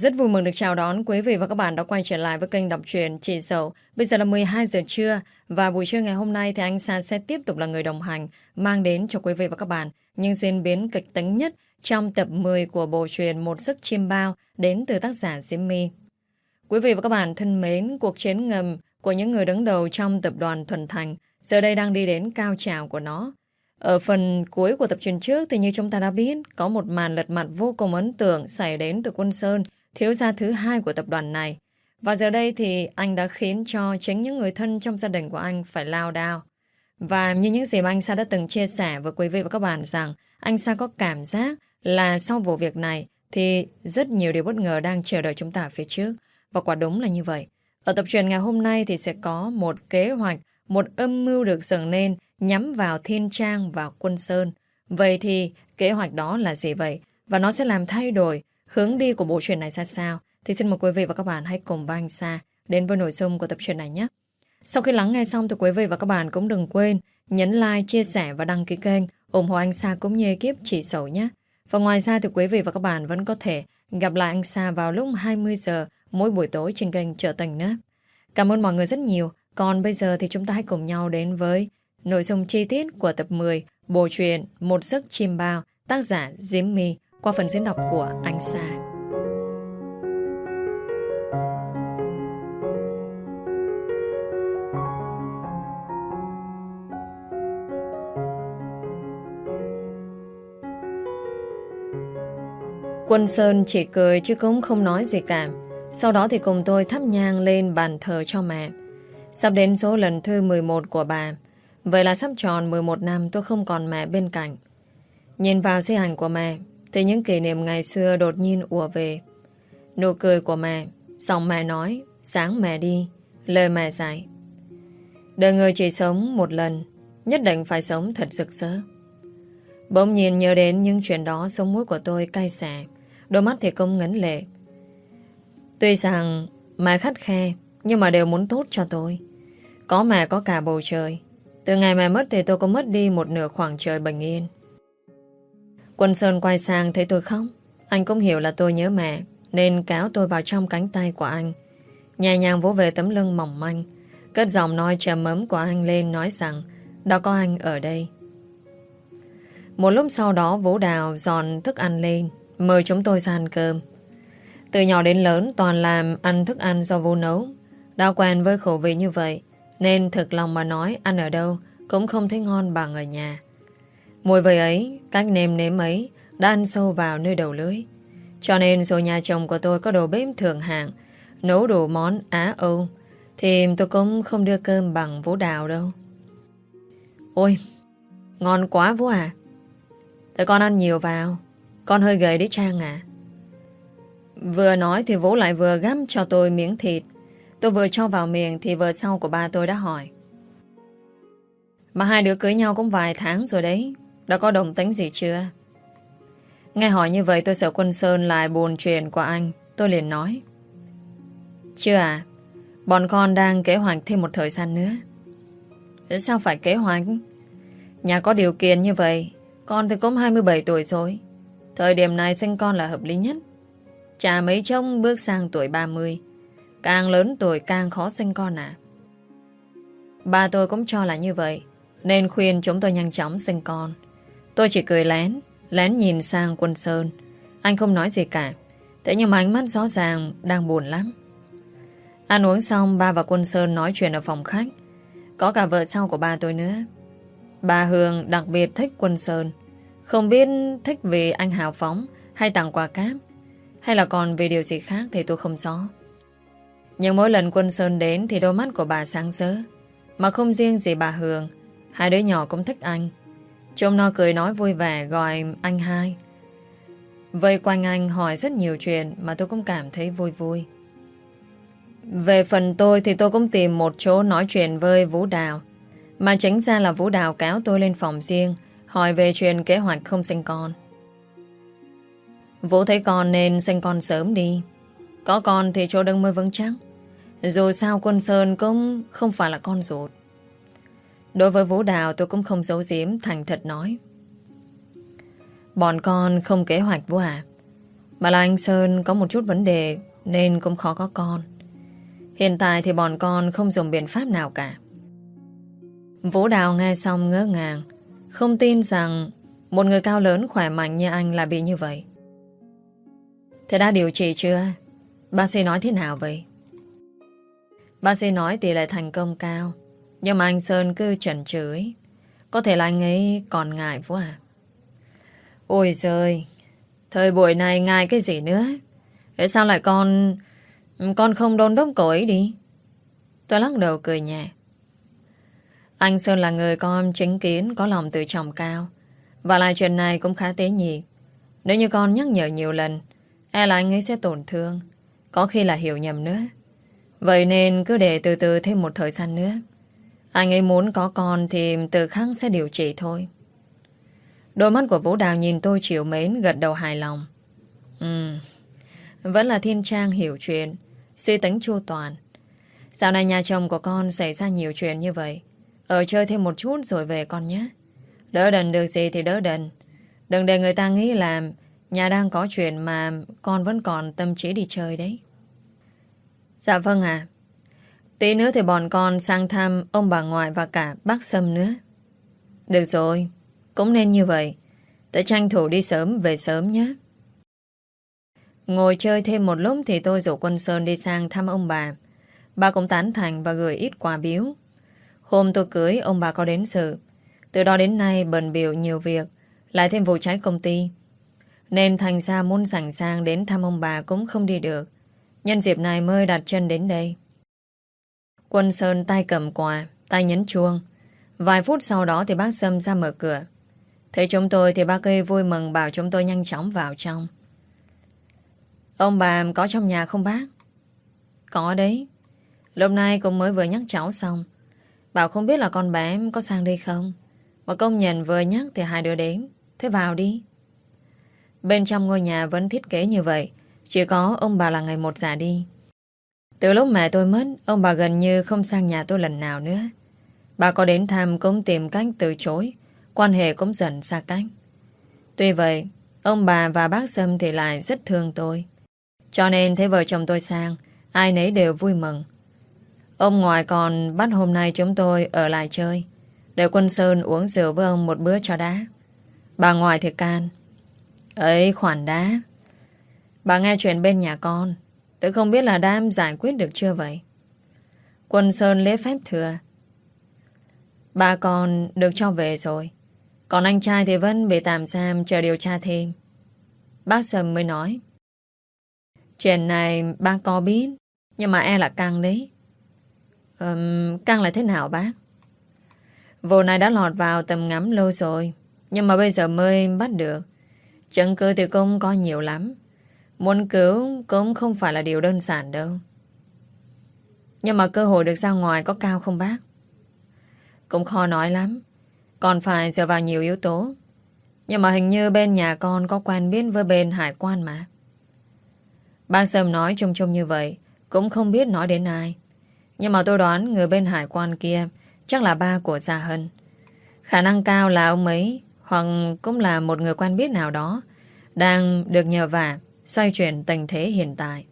Rất vui mừng được chào đón quý vị và các bạn đã quay trở lại với kênh đọc truyện Chị Dậu. Bây giờ là 12 giờ trưa và buổi trưa ngày hôm nay thì anh Sa sẽ tiếp tục là người đồng hành mang đến cho quý vị và các bạn những diễn biến kịch tính nhất trong tập 10 của bộ truyện Một Giấc Chim Bao đến từ tác giả Diễm My. Quý vị và các bạn thân mến, cuộc chiến ngầm của những người đứng đầu trong tập đoàn Thuần Thành giờ đây đang đi đến cao trào của nó. Ở phần cuối của tập truyện trước thì như chúng ta đã biết, có một màn lật mặt vô cùng ấn tượng xảy đến từ Quân Sơn, thiếu gia thứ hai của tập đoàn này. Và giờ đây thì anh đã khiến cho chính những người thân trong gia đình của anh phải lao đao. Và như những gì mà anh Sa đã từng chia sẻ với quý vị và các bạn rằng anh Sa có cảm giác là sau vụ việc này thì rất nhiều điều bất ngờ đang chờ đợi chúng ta ở phía trước. Và quả đúng là như vậy. Ở tập truyện ngày hôm nay thì sẽ có một kế hoạch, một âm mưu được dựng lên nhắm vào Thiên Trang và Quân Sơn. Vậy thì kế hoạch đó là gì vậy? Và nó sẽ làm thay đổi hướng đi của bộ truyện này ra sao? Thì xin mời quý vị và các bạn hãy cùng với anh Sa đến với nội dung của tập truyện này nhé. Sau khi lắng nghe xong thì quý vị và các bạn cũng đừng quên nhấn like, chia sẻ và đăng ký kênh ủng hộ anh Sa cũng như ekip Chị Dậu nhé. Và ngoài ra thì quý vị và các bạn vẫn có thể gặp lại anh Sa vào lúc 20 giờ mỗi buổi tối trên kênh Trở Tình nữa. Cảm ơn mọi người rất nhiều. Còn bây giờ thì chúng ta hãy cùng nhau đến với nội dung chi tiết của tập 10 bộ truyện Một Giấc Chim Bao, tác giả Diễm My qua phần diễn đọc của anh Sa. Quân Sơn chỉ cười chứ cũng không nói gì cả. Sau đó thì cùng tôi thắp nhang lên bàn thờ cho mẹ. Sắp đến số lần thứ 11 của bà. Vậy là sắp tròn 11 năm tôi không còn mẹ bên cạnh. Nhìn vào di ảnh của mẹ thì những kỷ niệm ngày xưa đột nhiên ùa về. Nụ cười của mẹ, giọng mẹ nói, sáng mẹ đi, lời mẹ dạy. Đời người chỉ sống một lần, nhất định phải sống thật rực rỡ. Bỗng nhiên nhớ đến những chuyện đó, sống mũi của tôi cay xè, đôi mắt thì cũng ngấn lệ. Tuy rằng mẹ khắt khe, nhưng mà đều muốn tốt cho tôi. Có mẹ có cả bầu trời. Từ ngày mẹ mất thì tôi cũng mất đi một nửa khoảng trời bình yên. Quân Sơn quay sang thấy tôi khóc. Anh cũng hiểu là tôi nhớ mẹ, nên kéo tôi vào trong cánh tay của anh, nhẹ nhàng vỗ về tấm lưng mỏng manh, cất giọng nói trầm ấm của anh lên, nói rằng đã có anh ở đây. Một lúc sau đó Vũ Đào dọn thức ăn lên, mời chúng tôi ra ăn cơm. Từ nhỏ đến lớn toàn làm ăn thức ăn do Vũ nấu. Đã quen với khẩu vị như vậy, nên thực lòng mà nói ăn ở đâu cũng không thấy ngon bằng ở nhà. Mùi vị ấy, cách nêm nếm ấy đã ăn sâu vào nơi đầu lưỡi. Cho nên dù nhà chồng của tôi có đầu bếp thượng hạng, nấu đủ món Á Âu, thì tôi cũng không đưa cơm bằng Vũ Đào đâu. Ôi, ngon quá Vũ à. Tại con ăn nhiều vào, con hơi gầy đấy Trang à. Vừa nói thì Vũ lại vừa gắp cho tôi miếng thịt. Tôi vừa cho vào miệng thì vợ sau của ba tôi đã hỏi: mà hai đứa cưới nhau cũng vài tháng rồi đấy, đã có đồng tính gì chưa? Nghe hỏi như vậy tôi sợ Quân Sơn lại buồn chuyện của anh. Tôi liền nói: chưa à, bọn con đang kế hoạch thêm một thời gian nữa. Sao phải kế hoạch? Nhà có điều kiện như vậy, con thì cũng 27 tuổi rồi. Thời điểm này sinh con là hợp lý nhất. Chả mấy chông bước sang tuổi 30, càng lớn tuổi càng khó sinh con à. Ba tôi cũng cho là như vậy, nên khuyên chúng tôi nhanh chóng sinh con. Tôi chỉ cười lén nhìn sang Quân Sơn. Anh không nói gì cả, thế nhưng mà ánh mắt rõ ràng đang buồn lắm. Ăn uống xong, ba và Quân Sơn nói chuyện ở phòng khách. Có cả vợ sau của ba tôi nữa. Bà Hương đặc biệt thích Quân Sơn. Không biết thích vì anh hào phóng hay tặng quà cáp, hay là còn vì điều gì khác thì tôi không rõ. Nhưng mỗi lần Quân Sơn đến thì đôi mắt của bà sáng rỡ. Mà không riêng gì bà Hương, hai đứa nhỏ cũng thích anh. Chúng nó cười nói vui vẻ gọi anh hai. Vây quanh anh hỏi rất nhiều chuyện mà tôi cũng cảm thấy vui vui. Về phần tôi thì tôi cũng tìm một chỗ nói chuyện với Vũ Đào. Mà chính ra là Vũ Đào kéo tôi lên phòng riêng, hỏi về chuyện kế hoạch không sinh con. Vũ thấy con nên sinh con sớm đi. Có con thì chỗ đứng mới vững chắc. Dù sao Quân Sơn cũng không phải là con ruột. Đối với Vũ Đào tôi cũng không giấu giếm, thành thật nói: bọn con không kế hoạch Vũ à. Mà là anh Sơn có một chút vấn đề nên cũng khó có con. Hiện tại thì bọn con không dùng biện pháp nào cả. Vũ Đào nghe xong ngỡ ngàng, không tin rằng một người cao lớn khỏe mạnh như anh là bị như vậy. Thế đã điều trị chưa? Bác sĩ nói thế nào vậy? Bác sĩ nói tỷ lệ thành công cao, nhưng mà anh Sơn cứ chần chừ. Có thể là anh ấy còn ngại Vũ à? Ôi giời, thời buổi này ngại cái gì nữa? Thế sao lại con không đôn đốc cậu ấy đi? Tôi lắc đầu cười nhẹ. Anh Sơn là người con chính kiến, có lòng tự trọng cao, và lại chuyện này cũng khá tế nhị. Nếu như con nhắc nhở nhiều lần, e là anh ấy sẽ tổn thương, có khi là hiểu nhầm nữa. Vậy nên cứ để từ từ thêm một thời gian nữa. Anh ấy muốn có con thì tự khắc sẽ điều trị thôi. Đôi mắt của Vũ Đào nhìn tôi trìu mến, gật đầu hài lòng. Vẫn là thiên trang hiểu chuyện, suy tính chu toàn. Dạo này nhà chồng của con xảy ra nhiều chuyện như vậy. Ở chơi thêm một chút rồi về con nhé. Đỡ đần được gì thì đỡ đần. Đừng để người ta nghĩ là nhà đang có chuyện mà con vẫn còn tâm trí đi chơi đấy. Dạ vâng ạ. Tí nữa thì bọn con sang thăm ông bà ngoại và cả bác Sâm nữa. Được rồi, cũng nên như vậy. Để tranh thủ đi sớm về sớm nhé. Ngồi chơi thêm một lúc thì tôi rủ Quân Sơn đi sang thăm ông bà. Bà cũng tán thành và gửi ít quà biếu. Hôm tôi cưới ông bà có đến sự. Từ đó đến nay bận bịu nhiều việc, lại thêm vụ cháy công ty, nên thành ra muốn rảnh sang đến thăm ông bà cũng không đi được. Nhân dịp này mới đặt chân đến đây. Quân Sơn tay cầm quà, tay nhấn chuông. Vài phút sau đó thì bác Sâm ra mở cửa. Thấy chúng tôi thì bác ấy vui mừng bảo chúng tôi nhanh chóng vào trong. Ông bà có trong nhà không bác? Có đấy. Lúc nay cũng mới vừa nhắc cháu xong, bảo không biết là con bé có sang đây không. Mà công nhận vừa nhắc thì hai đứa đến. Thế vào đi. Bên trong ngôi nhà vẫn thiết kế như vậy, chỉ có ông bà là ngày một già đi. Từ lúc mẹ tôi mất, ông bà gần như không sang nhà tôi lần nào nữa. Bà có đến thăm cũng tìm cách từ chối, quan hệ cũng dần xa cách. Tuy vậy, ông bà và bác Sâm thì lại rất thương tôi. Cho nên thấy vợ chồng tôi sang, ai nấy đều vui mừng. Ông ngoại còn bắt hôm nay chúng tôi ở lại chơi, để Quân Sơn uống rượu với ông một bữa cho đã. Bà ngoại thì can: ấy khoản đá. Bà nghe chuyện bên nhà con, tôi không biết là đã giải quyết được chưa vậy? Quân Sơn lễ phép thừa: bà con được cho về rồi, còn anh trai thì vẫn bị tạm giam chờ điều tra thêm. Bác Sâm mới nói: chuyện này bác có biết, nhưng mà e là căng đấy. Căng là thế nào bác? Vụ này đã lọt vào tầm ngắm lâu rồi, nhưng mà bây giờ mới bắt được. Chứng cứ thì cũng có nhiều lắm. Muốn cứu cũng không phải là điều đơn giản đâu. Nhưng mà cơ hội được ra ngoài có cao không bác? Cũng khó nói lắm, còn phải dựa vào nhiều yếu tố. Nhưng mà hình như bên nhà con có quen biết với bên hải quan mà. Bác Sâm nói chung chung như vậy, cũng không biết nói đến ai. Nhưng mà tôi đoán người bên hải quan kia chắc là ba của Gia Hân. Khả năng cao là ông ấy, hoặc cũng là một người quen biết nào đó, đang được nhờ vả xoay chuyển tình thế hiện tại.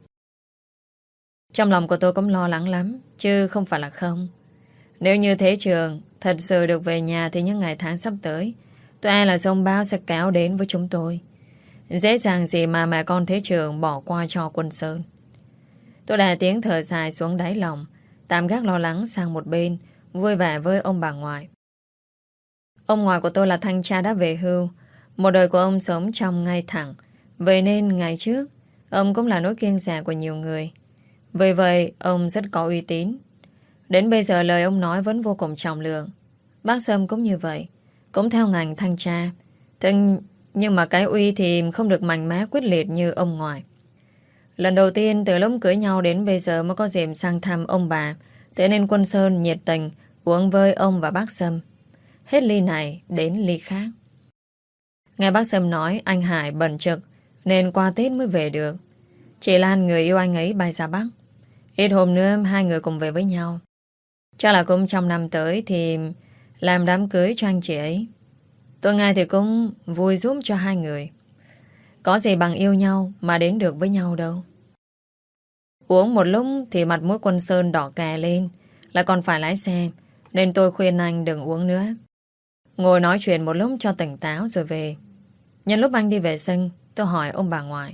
Trong lòng của tôi cũng lo lắng lắm, chứ không phải là không. Nếu như Thế Trường thật sự được về nhà thì những ngày tháng sắp tới, tôi e là dông bão sẽ kéo đến với chúng tôi. Dễ dàng gì mà mẹ con Thế Trường bỏ qua cho Quân Sơn. Tôi đè tiếng thở dài xuống đáy lòng, tạm gác lo lắng sang một bên, vui vẻ với ông bà ngoại. Ông ngoại của tôi là thanh tra đã về hưu. Một đời của ông sống trong ngay thẳng, vậy nên ngày trước ông cũng là nỗi kiêng dè của nhiều người. Vì vậy ông rất có uy tín. Đến bây giờ lời ông nói vẫn vô cùng trọng lượng. Bác Sâm cũng như vậy, cũng theo ngành thanh tra. Nhưng mà cái uy thì không được mạnh mẽ quyết liệt như ông ngoại. Lần đầu tiên từ lúc cưới nhau đến bây giờ mới có dịp sang thăm ông bà, thế nên Quân Sơn nhiệt tình uống với ông và bác Sâm. Hết ly này đến ly khác. Nghe bác Sâm nói anh Hải bận trực nên qua Tết mới về được. Chị Lan người yêu anh ấy bay ra Bắc. Ít hôm nữa hai người cùng về với nhau. Chắc là cũng trong năm tới thì làm đám cưới cho anh chị ấy. Tôi nghe thì cũng vui giúp cho hai người. Có gì bằng yêu nhau mà đến được với nhau đâu. Uống một lúc thì mặt mũi Quân Sơn đỏ kè lên, lại còn phải lái xe, nên tôi khuyên anh đừng uống nữa. Ngồi nói chuyện một lúc cho tỉnh táo rồi về. Nhân lúc anh đi vệ sinh, tôi hỏi ông bà ngoại.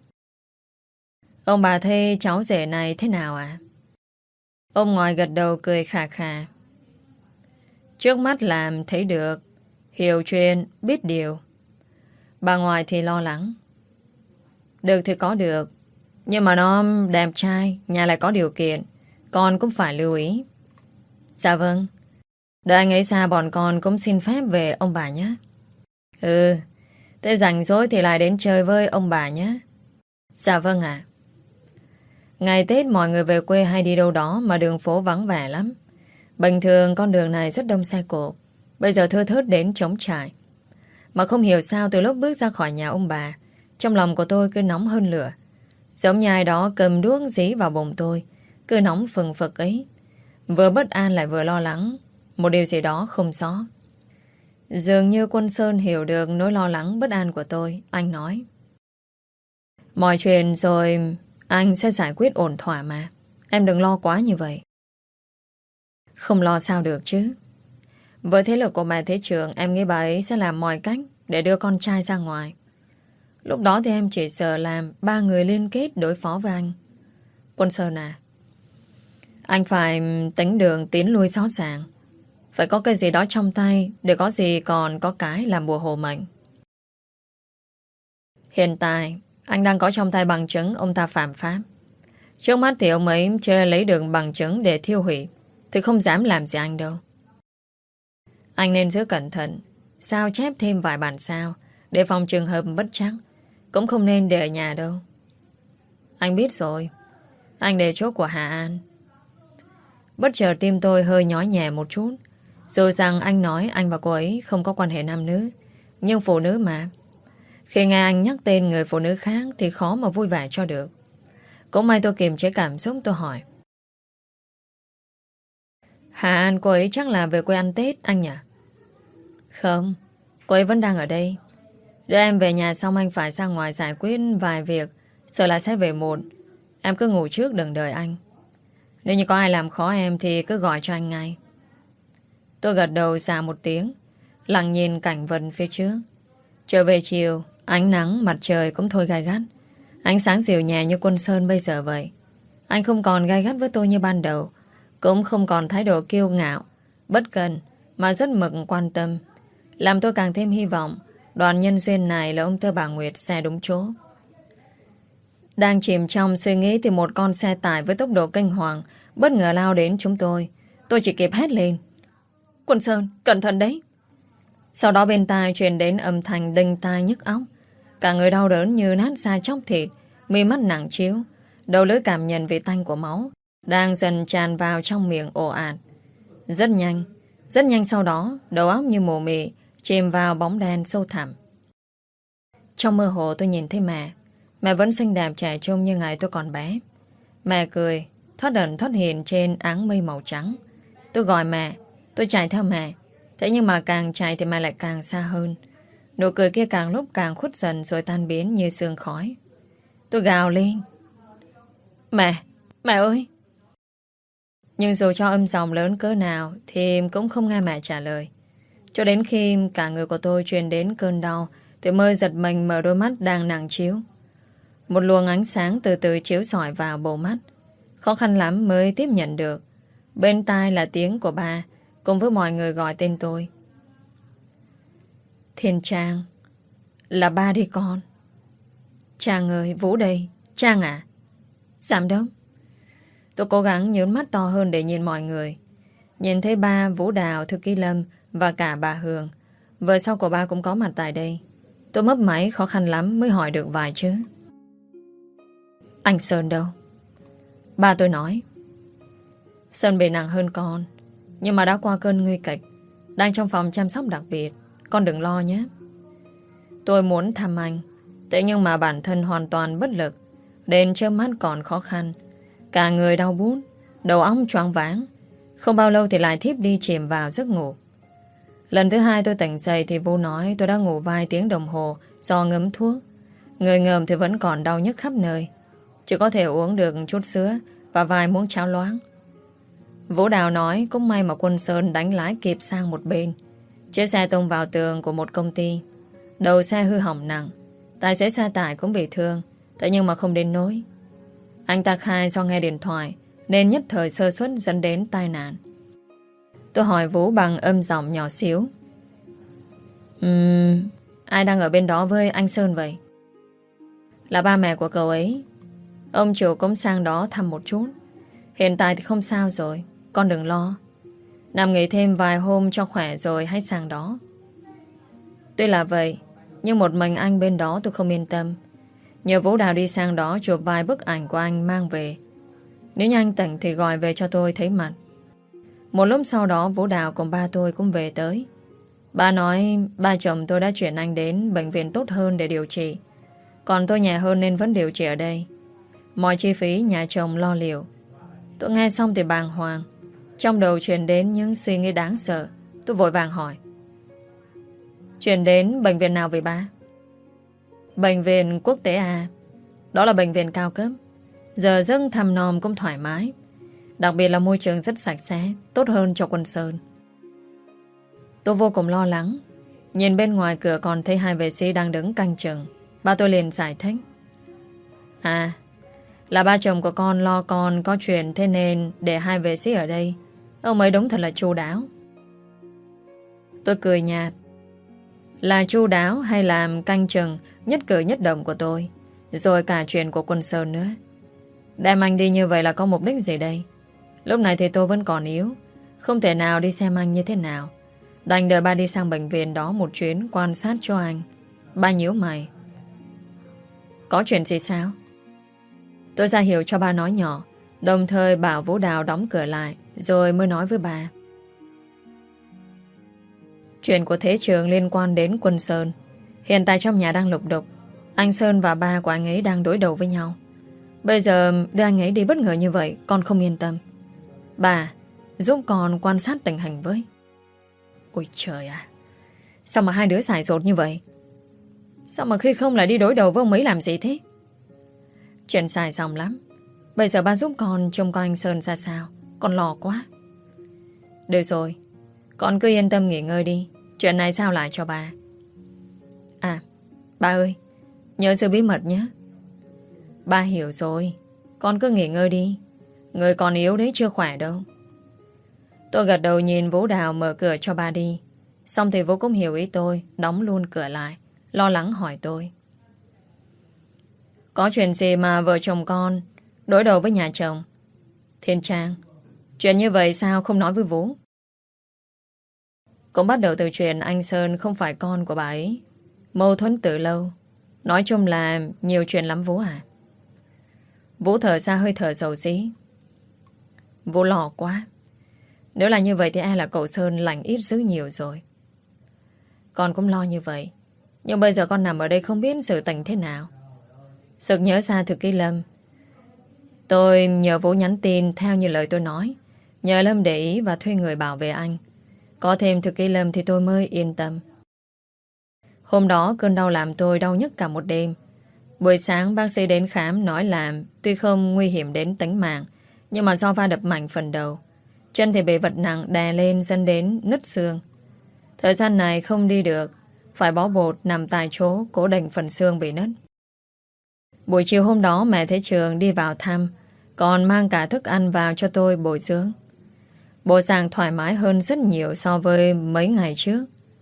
Ông bà thấy cháu rể này thế nào ạ? Ông ngoại gật đầu cười khà khà. Trước mắt làm thấy được, hiểu chuyện, biết điều. Bà ngoại thì lo lắng. Được thì có được, nhưng mà nó đẹp trai, nhà lại có điều kiện, con cũng phải lưu ý. Dạ vâng. Đợi anh ấy xa bọn con cũng xin phép về ông bà nhé. Ừ, thế rảnh rỗi thì lại đến chơi với ông bà nhé. Dạ vâng ạ. Ngày Tết mọi người về quê hay đi đâu đó mà đường phố vắng vẻ lắm. Bình thường con đường này rất đông xe cộ, bây giờ thưa thớt đến trống trải. Mà không hiểu sao từ lúc bước ra khỏi nhà ông bà, trong lòng của tôi cứ nóng hơn lửa. Giống như ai đó cầm đuốc dí vào bụng tôi, cứ nóng phừng phực ấy. Vừa bất an lại vừa lo lắng, một điều gì đó không rõ. Dường như Quân Sơn hiểu được nỗi lo lắng bất an của tôi. Anh nói: mọi chuyện rồi anh sẽ giải quyết ổn thỏa mà. Em đừng lo quá như vậy. Không lo sao được chứ. Với thế lực của mẹ thế trưởng, em nghĩ bà ấy sẽ làm mọi cách để đưa con trai ra ngoài. Lúc đó thì em chỉ sợ làm ba người liên kết đối phó với anh. Quân Sơn à, anh phải tính đường tiến lui rõ ràng. Phải có cái gì đó trong tay, để có gì còn có cái làm bùa hộ mệnh. Hiện tại anh đang có trong tay bằng chứng ông ta phạm pháp. Trước mắt thì ông ấy chưa lấy được bằng chứng để thiêu hủy, thì không dám làm gì anh đâu. Anh nên giữ cẩn thận, sao chép thêm vài bản sao, để phòng trường hợp bất trắc. Cũng không nên để ở nhà đâu. Anh biết rồi. Anh để chỗ của Hà An. Bất chợt tim tôi hơi nhói nhẹ một chút. Dù rằng anh nói anh và cô ấy không có quan hệ nam nữ, nhưng phụ nữ mà. Khi nghe anh nhắc tên người phụ nữ khác thì khó mà vui vẻ cho được. Cũng may tôi kiềm chế cảm xúc, tôi hỏi: Hà An cô ấy chắc là về quê ăn Tết anh nhỉ? Không, cô ấy vẫn đang ở đây. Đưa em về nhà xong anh phải ra ngoài giải quyết vài việc, sợ là sẽ về muộn. Em cứ ngủ trước đừng đợi anh. Nếu như có ai làm khó em thì cứ gọi cho anh ngay. Tôi gật đầu xà một tiếng, lặng nhìn cảnh vật phía trước. Trở về chiều, ánh nắng mặt trời cũng thôi gai gắt. Ánh sáng dịu nhẹ như Quân Sơn bây giờ vậy. Anh không còn gai gắt với tôi như ban đầu, cũng không còn thái độ kiêu ngạo, bất cần, mà rất mực quan tâm, làm tôi càng thêm hy vọng đoàn nhân duyên này là ông Tơ bà Nguyệt xe đúng chỗ. Đang chìm trong suy nghĩ thì một con xe tải với tốc độ kinh hoàng bất ngờ lao đến chúng tôi. Tôi chỉ kịp hét lên: Quân Sơn, cẩn thận đấy! Sau đó bên tai truyền đến âm thanh đinh tai nhức óc. Cả người đau đớn như nát da chóc thịt, mi mắt nặng chiếu, đầu lưỡi cảm nhận vị tanh của máu đang dần tràn vào trong miệng ồ ạt. Rất nhanh sau đó, đầu óc như mù mị chìm vào bóng đen sâu thẳm. Trong mơ hồ tôi nhìn thấy mẹ. Mẹ vẫn xinh đẹp trẻ trung như ngày tôi còn bé. Mẹ cười, thoát ẩn thoát hiện trên áng mây màu trắng. Tôi gọi mẹ, tôi chạy theo mẹ. Thế nhưng mà càng chạy thì mẹ lại càng xa hơn. Nụ cười kia càng lúc càng khuất dần rồi tan biến như sương khói. Tôi gào lên: Mẹ, mẹ ơi! Nhưng dù cho âm giọng lớn cỡ nào thì cũng không nghe mẹ trả lời. Cho đến khi cả người của tôi truyền đến cơn đau thì mới giật mình mở đôi mắt đang nặng chiếu. Một luồng ánh sáng từ từ chiếu rọi vào bộ mắt. Khó khăn lắm mới tiếp nhận được. Bên tai là tiếng của ba cùng với mọi người gọi tên tôi. Thiên Trang, là ba đi con. Trang ơi, Vũ đây. Trang à? Giám đốc. Tôi cố gắng nhớn mắt to hơn để nhìn mọi người. Nhìn thấy ba, Vũ Đào, Thư Ký Lâm và cả bà Hường. Vợ sau của ba cũng có mặt tại đây. Tôi mấp máy khó khăn lắm mới hỏi được vài chữ. Anh Sơn đâu? Ba tôi nói: Sơn bị nặng hơn con, nhưng mà đã qua cơn nguy kịch, đang trong phòng chăm sóc đặc biệt. Con đừng lo nhé. Tôi muốn thăm anh, thế nhưng mà bản thân hoàn toàn bất lực. Đến chớp mắt còn khó khăn. Cả người đau bút, đầu óc choáng váng. Không bao lâu thì lại thiếp đi chìm vào giấc ngủ. Lần thứ hai tôi tỉnh dậy thì Vũ nói tôi đã ngủ vài tiếng đồng hồ do ngấm thuốc. Người ngợm thì vẫn còn đau nhức khắp nơi, chỉ có thể uống được chút sữa và vài muỗng cháo loãng. Vũ Đào nói cũng may mà Quân Sơn đánh lái kịp sang một bên. Chiếc xe tông vào tường của một công ty. Đầu xe hư hỏng nặng, tài xế xe tải cũng bị thương, thế nhưng mà không đến nỗi. Anh ta khai do nghe điện thoại nên nhất thời sơ suất dẫn đến tai nạn. Tôi hỏi Vũ bằng âm giọng nhỏ xíu. Ai đang ở bên đó với anh Sơn vậy? Là ba mẹ của cậu ấy. Ông chủ cũng sang đó thăm một chút. Hiện tại thì không sao rồi, con đừng lo. Nằm nghỉ thêm vài hôm cho khỏe rồi hãy sang đó. Tuy là vậy, nhưng một mình anh bên đó tôi không yên tâm. Nhờ Vũ Đào đi sang đó chụp vài bức ảnh của anh mang về. Nếu như anh tỉnh thì gọi về cho tôi thấy mặt. Một lúc sau đó Vũ Đào cùng ba tôi cũng về tới. Ba nói ba chồng tôi đã chuyển anh đến bệnh viện tốt hơn để điều trị. Còn tôi nhẹ hơn nên vẫn điều trị ở đây. Mọi chi phí nhà chồng lo liệu. Tôi nghe xong thì bàng hoàng. Trong đầu truyền đến những suy nghĩ đáng sợ. Tôi vội vàng hỏi. Chuyển đến bệnh viện nào vậy ba? Bệnh viện quốc tế à? Đó là bệnh viện cao cấp. Giờ giấc thăm nom cũng thoải mái. Đặc biệt là môi trường rất sạch sẽ, tốt hơn cho Quân Sơn. Tôi vô cùng lo lắng. Nhìn bên ngoài cửa còn thấy hai vệ sĩ đang đứng canh chừng. Ba tôi liền giải thích. À, là ba chồng của con lo con có chuyện, thế nên để hai vệ sĩ ở đây. Ông ấy đúng thật là chu đáo. Tôi cười nhạt. Là chu đáo hay làm canh chừng nhất cử nhất động của tôi, rồi cả chuyện của Quân Sơn nữa. Đem anh đi như vậy là có mục đích gì đây? Lúc này thì tôi vẫn còn yếu, không thể nào đi xem anh như thế nào. Đành đợi ba đi sang bệnh viện đó một chuyến quan sát cho anh. Ba nhíu mày. Có chuyện gì sao? Tôi ra hiệu cho ba nói nhỏ, đồng thời bảo Vũ Đào đóng cửa lại, rồi mới nói với bà. Chuyện của Thế Trường liên quan đến Quân Sơn. Hiện tại trong nhà đang lục đục. Anh Sơn và ba của anh ấy đang đối đầu với nhau. Bây giờ đưa anh ấy đi bất ngờ như vậy, con không yên tâm. Bà, giúp con quan sát tình hình với. Ôi trời à, sao mà hai đứa xài rột như vậy? Sao mà khi không lại đi đối đầu với ông ấy làm gì thế? Chuyện xài xong lắm. Bây giờ ba giúp con trông coi anh Sơn ra sao. Con lo quá. Được rồi, con cứ yên tâm nghỉ ngơi đi. Chuyện này sao lại cho ba. À, ba ơi, nhớ giữ bí mật nhé. Ba hiểu rồi, con cứ nghỉ ngơi đi. Người còn yếu đấy, chưa khỏe đâu. Tôi gật đầu nhìn Vũ Đào mở cửa cho ba đi. Xong thì Vũ cũng hiểu ý tôi, đóng luôn cửa lại, lo lắng hỏi tôi. Có chuyện gì mà vợ chồng con đối đầu với nhà chồng? Thiên Trang, chuyện như vậy sao không nói với Vũ? Cũng bắt đầu từ chuyện anh Sơn không phải con của bà ấy. Mâu thuẫn từ lâu. Nói chung là nhiều chuyện lắm Vũ à. Vũ thở ra hơi thở dầu dí. Vũ lo quá. Nếu là như vậy thì e là cậu Sơn lành ít dữ nhiều rồi. Con cũng lo như vậy. Nhưng bây giờ con nằm ở đây không biết sự tình thế nào. Sực nhớ ra Thực Ký Lâm. Tôi nhờ Vũ nhắn tin theo như lời tôi nói. Nhờ Lâm để ý và thuê người bảo vệ anh. Có thêm Thực Ký Lâm thì tôi mới yên tâm. Hôm đó cơn đau làm tôi đau nhức cả một đêm. Buổi sáng bác sĩ đến khám nói là tuy không nguy hiểm đến tính mạng, nhưng mà do va đập mạnh phần đầu, chân thì bị vật nặng đè lên dẫn đến nứt xương. Thời gian này không đi được, phải bó bột nằm tại chỗ cố định phần xương bị nứt. Buổi chiều hôm đó mẹ Thế Trường đi vào thăm, còn mang cả thức ăn vào cho tôi bồi dưỡng. Bộ dạng thoải mái hơn rất nhiều so với mấy ngày trước.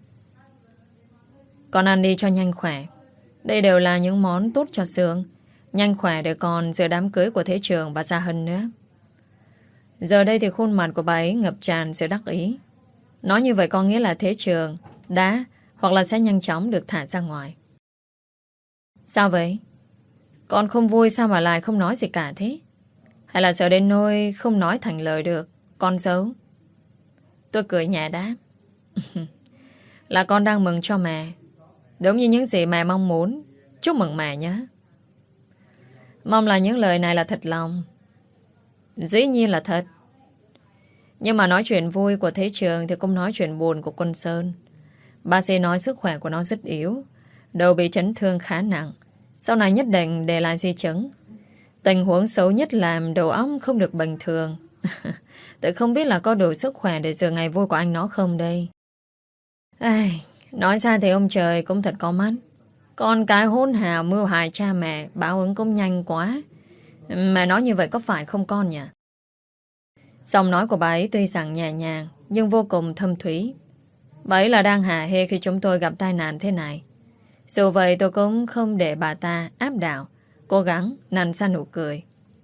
Con ăn đi cho nhanh khỏe. Đây đều là những món tốt cho xương. Nhanh khỏe để còn dự đám cưới của Thế Trường và Gia Hân nữa. Giờ đây thì khuôn mặt của bà ấy ngập tràn sự đắc ý. Nói như vậy có nghĩa là Thế Trường đã hoặc là sẽ nhanh chóng được thả ra ngoài. Sao vậy? Con không vui sao mà lại không nói gì cả thế? Hay là sợ đến nỗi không nói thành lời được? Con giấu. Tôi cười nhẹ đáp. Là con đang mừng cho mẹ. Đúng như những gì mẹ mong muốn. Chúc mừng mẹ nhé. Mong là những lời này là thật lòng. Dĩ nhiên là thật. Nhưng mà nói chuyện vui của Thế Trường thì cũng nói chuyện buồn của Quân Sơn. Bác sĩ nói sức khỏe của nó rất yếu. Đầu bị chấn thương khá nặng. Sau này nhất định để lại di chứng. Tình huống xấu nhất làm đầu óc không được bình thường. Tôi không biết là có đủ sức khỏe để dự ngày vui của anh nó không đây. Ai, nói ra thì ông trời cũng thật có mắt. Con cái hỗn hào mưu hại cha mẹ, báo ứng cũng nhanh quá. Mà nói như vậy có phải không con nhỉ? Giọng nói của bà ấy tuy rằng nhẹ nhàng nhưng vô cùng thâm thúy. Bà ấy là đang hả hê khi chúng tôi gặp tai nạn thế này. Dù vậy tôi cũng không để bà ta áp đảo, cố gắng nặn ra nụ cười.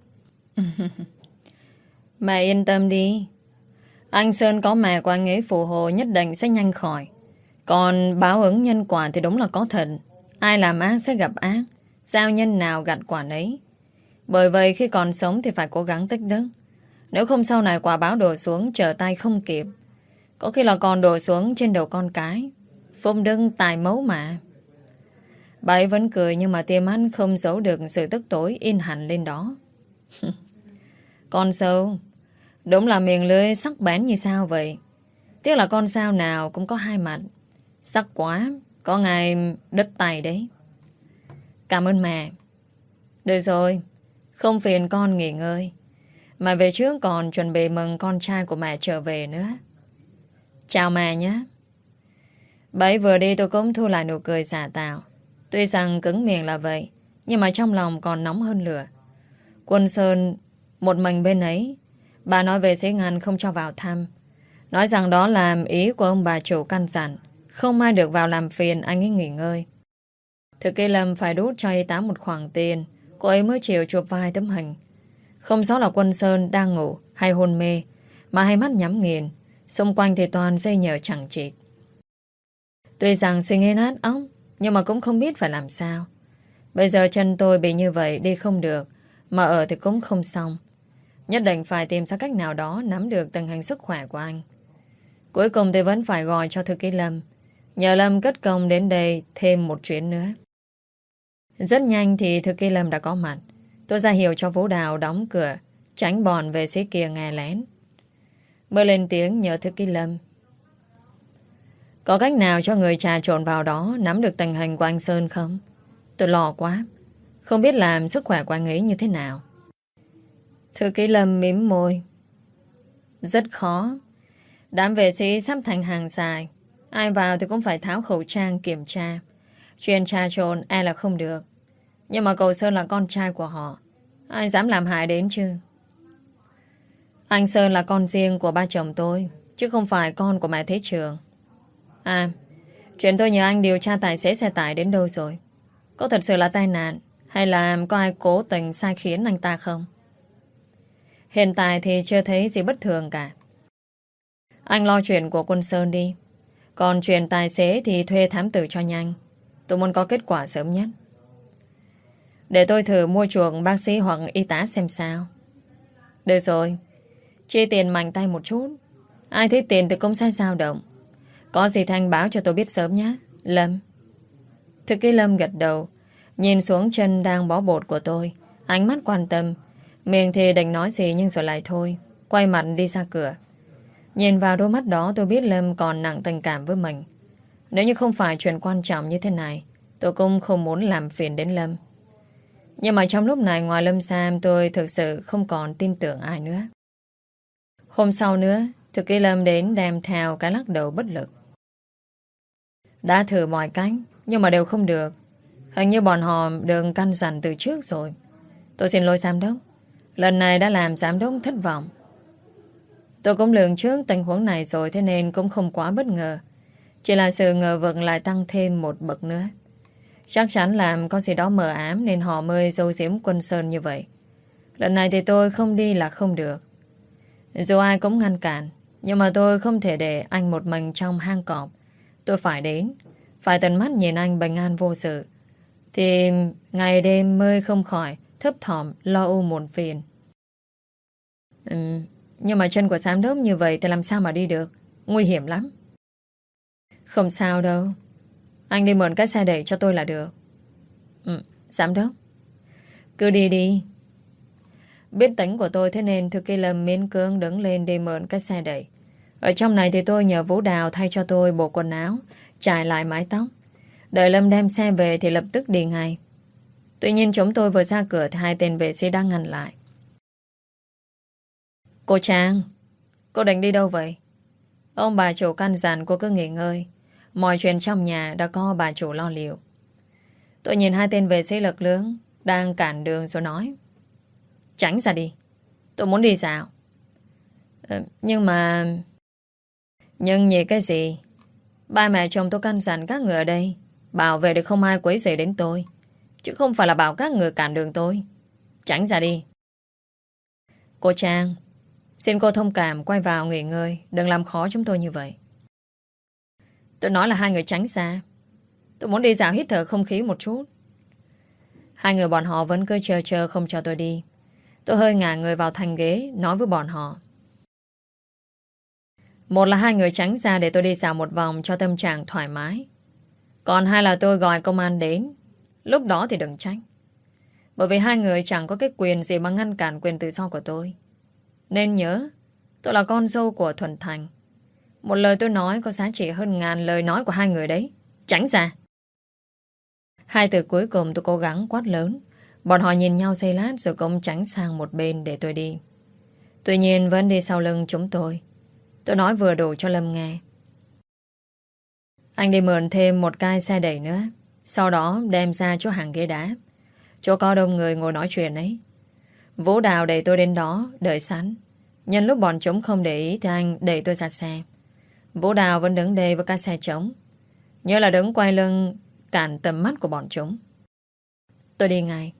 Mẹ yên tâm đi. Anh Sơn có mẹ của anh ấy phù hộ nhất định sẽ nhanh khỏi. Còn báo ứng nhân quả thì đúng là có thật. Ai làm ác sẽ gặp ác, giao nhân nào gặt quả nấy. Bởi vậy khi còn sống thì phải cố gắng tích đức. Nếu không sau này quả báo đổ xuống trở tay không kịp. Có khi là còn đổ xuống trên đầu con cái. Phúc đức tài mấu mà. Bà ấy vẫn cười nhưng mà tia mắt không giấu được sự tức tối in hẳn lên đó. Con sâu, đúng là miệng lưỡi sắc bén như sao vậy. Tiếc là con sao nào cũng có hai mặt. Sắc quá, có ngày đứt tay đấy. Cảm ơn mẹ. Được rồi, không phiền con nghỉ ngơi. Mà về trước còn chuẩn bị mừng con trai của mẹ trở về nữa. Chào mẹ nhé. Bà ấy vừa đi tôi cũng thu lại nụ cười giả tạo. Tuy rằng cứng miệng là vậy, nhưng mà trong lòng còn nóng hơn lửa. Quân Sơn một mình bên ấy. Bà nói về sĩ ngăn không cho vào thăm. Nói rằng đó là ý của ông bà chủ căn dặn. Không ai được vào làm phiền anh ấy nghỉ ngơi. Thực kỳ Lâm phải đút cho y tá một khoản tiền. Cô ấy mới chịu chụp vài tấm hình. Không rõ là Quân Sơn đang ngủ hay hôn mê, mà hai mắt nhắm nghiền. Xung quanh thì toàn dây nhờ chẳng chịt. Tuy rằng suy nghĩ nát óc, nhưng mà cũng không biết phải làm sao. Bây giờ chân tôi bị như vậy đi không được, mà ở thì cũng không xong. Nhất định phải tìm ra cách nào đó nắm được tình hình sức khỏe của anh. Cuối cùng thì vẫn phải gọi cho thư ký Lâm, nhờ Lâm cất công đến đây thêm một chuyến nữa. Rất nhanh thì thư ký Lâm đã có mặt. Tôi ra hiệu cho Vũ Đào đóng cửa, tránh bọn về phía kia nghe lén. Mới lên tiếng nhờ thư ký Lâm. Có cách nào cho người trà trộn vào đó nắm được tình hình của anh Sơn không? Tôi lo quá. Không biết làm sức khỏe của anh ấy như thế nào. Thư ký Lâm mím môi. Rất khó. Đám vệ sĩ sắp thành hàng dài. Ai vào thì cũng phải tháo khẩu trang kiểm tra. Chuyện trà trộn e là không được. Nhưng mà cậu Sơn là con trai của họ. Ai dám làm hại đến chứ? Anh Sơn là con riêng của ba chồng tôi, chứ không phải con của mẹ Thế Trường. À, chuyện tôi nhờ anh điều tra tài xế xe tải đến đâu rồi? Có thật sự là tai nạn hay là có ai cố tình sai khiến anh ta không? Hiện tại thì chưa thấy gì bất thường cả. Anh lo chuyện của Quân Sơn đi. Còn chuyện tài xế thì thuê thám tử cho nhanh. Tôi muốn có kết quả sớm nhất. Để tôi thử mua chuộc bác sĩ hoặc y tá xem sao. Được rồi. Chia tiền mạnh tay một chút. Ai thấy tiền thì cũng sẽ dao động. Có gì Thanh báo cho tôi biết sớm nhé. Lâm. Thư ký Lâm gật đầu, nhìn xuống chân đang bó bột của tôi, ánh mắt quan tâm. Miệng thì định nói gì nhưng rồi lại thôi. Quay mặt đi ra cửa. Nhìn vào đôi mắt đó tôi biết Lâm còn nặng tình cảm với mình. Nếu như không phải chuyện quan trọng như thế này, tôi cũng không muốn làm phiền đến Lâm. Nhưng mà trong lúc này ngoài Lâm Sam, tôi thực sự không còn tin tưởng ai nữa. Hôm sau nữa, Thư ký Lâm đến đem theo cái lắc đầu bất lực. Đã thử mọi cách nhưng mà đều không được. Hình như bọn họ được căn dặn từ trước rồi. Tôi xin lỗi giám đốc. Lần này đã làm giám đốc thất vọng. Tôi cũng lường trước tình huống này rồi, thế nên cũng không quá bất ngờ. Chỉ là sự ngờ vực lại tăng thêm một bậc nữa. Chắc chắn là có gì đó mờ ám nên họ mới giấu giếm Quân Sơn như vậy. Lần này thì tôi không đi là không được. Dù ai cũng ngăn cản, nhưng mà tôi không thể để anh một mình trong hang cọp. Tôi phải đến, phải tận mắt nhìn anh bình an vô sự. Thì ngày đêm mới không khỏi thấp thỏm lo âu muộn phiền. Nhưng mà chân của giám đốc như vậy thì làm sao mà đi được? Nguy hiểm lắm. Không sao đâu. Anh đi mượn cái xe đẩy cho tôi là được. Giám đốc, cứ đi đi. Biết tính của tôi thế nên Thư ký Lâm miễn cưỡng đứng lên đi mượn cái xe đẩy. Ở trong này thì tôi nhờ Vũ Đào thay cho tôi bộ quần áo, chải lại mái tóc. Đợi Lâm đem xe về thì lập tức đi ngay. Tuy nhiên chúng tôi vừa ra cửa thì hai tên vệ sĩ đang ngăn lại. Cô Trang, cô định đi đâu vậy? Ông bà chủ căn dặn cô cứ nghỉ ngơi. Mọi chuyện trong nhà đã có bà chủ lo liệu. Tôi nhìn hai tên vệ sĩ lực lưỡng đang cản đường rồi nói: Tránh ra đi. Tôi muốn đi dạo. Nhưng mà... Nhưng nhỉ cái gì? Ba mẹ chồng tôi căn dặn các người ở đây bảo vệ để không ai quấy rầy đến tôi, chứ không phải là bảo các người cản đường tôi. Tránh ra đi. Cô Trang, xin cô thông cảm, quay vào nghỉ ngơi, đừng làm khó chúng tôi như vậy. Tôi nói là hai người tránh xa. Tôi muốn đi dạo hít thở không khí một chút. Hai người bọn họ vẫn cứ chờ không cho tôi đi. Tôi hơi ngả người vào thành ghế, nói với bọn họ: Một là hai người tránh ra để tôi đi dạo một vòng cho tâm trạng thoải mái. Còn hai là tôi gọi công an đến. Lúc đó thì đừng trách. Bởi vì hai người chẳng có cái quyền gì mà ngăn cản quyền tự do của tôi. Nên nhớ, tôi là con dâu của Thuận Thành. Một lời tôi nói có giá trị hơn ngàn lời nói của hai người đấy. Tránh ra. Hai từ cuối cùng tôi cố gắng quát lớn. Bọn họ nhìn nhau giây lát rồi cũng tránh sang một bên để tôi đi. Tuy nhiên vẫn đi sau lưng chúng tôi. Tôi nói vừa đủ cho Lâm nghe. Anh đi mượn thêm một cái xe đẩy nữa. Sau đó đem ra chỗ hàng ghế đá, chỗ có đông người ngồi nói chuyện ấy. Vũ Đào đẩy tôi đến đó, đợi sẵn. Nhân lúc bọn chúng không để ý thì anh đẩy tôi ra xe. Vũ Đào vẫn đứng đây với cái xe trống, nhớ là đứng quay lưng cản tầm mắt của bọn chúng. Tôi đi ngay.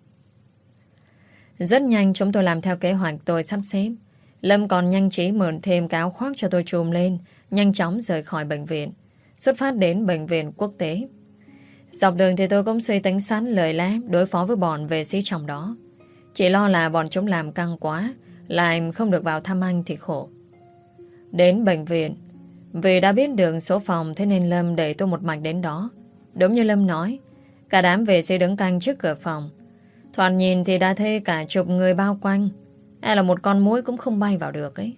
Rất nhanh chúng tôi làm theo kế hoạch tôi sắp xếp. Lâm còn nhanh trí mượn thêm cái áo khoác cho tôi trùm lên, nhanh chóng rời khỏi bệnh viện, xuất phát đến bệnh viện quốc tế. Dọc đường thì tôi cũng suy tính sẵn lời lẽ đối phó với bọn vệ sĩ trong đó. Chỉ lo là bọn chúng làm căng quá, lại không được vào thăm anh thì khổ. Đến bệnh viện, vì đã biết đường số phòng, thế nên Lâm đẩy tôi một mạch đến đó. Đúng như Lâm nói, cả đám vệ sĩ đứng canh trước cửa phòng. Thoạt nhìn thì đã thấy cả chục người bao quanh. Hay là một con muỗi cũng không bay vào được ấy.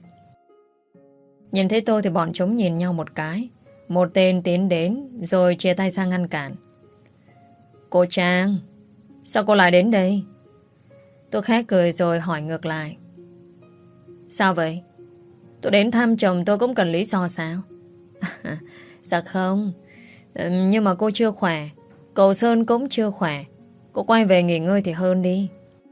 Nhìn thấy tôi thì bọn chúng nhìn nhau một cái. Một tên tiến đến rồi chia tay sang ngăn cản. Cô Trang, sao cô lại đến đây? Tôi khẽ cười rồi hỏi ngược lại. Sao vậy? Tôi đến thăm chồng tôi cũng cần lý do sao? Dạ không. Nhưng mà cô chưa khỏe. Cậu Sơn cũng chưa khỏe. Cô quay về nghỉ ngơi thì hơn đi.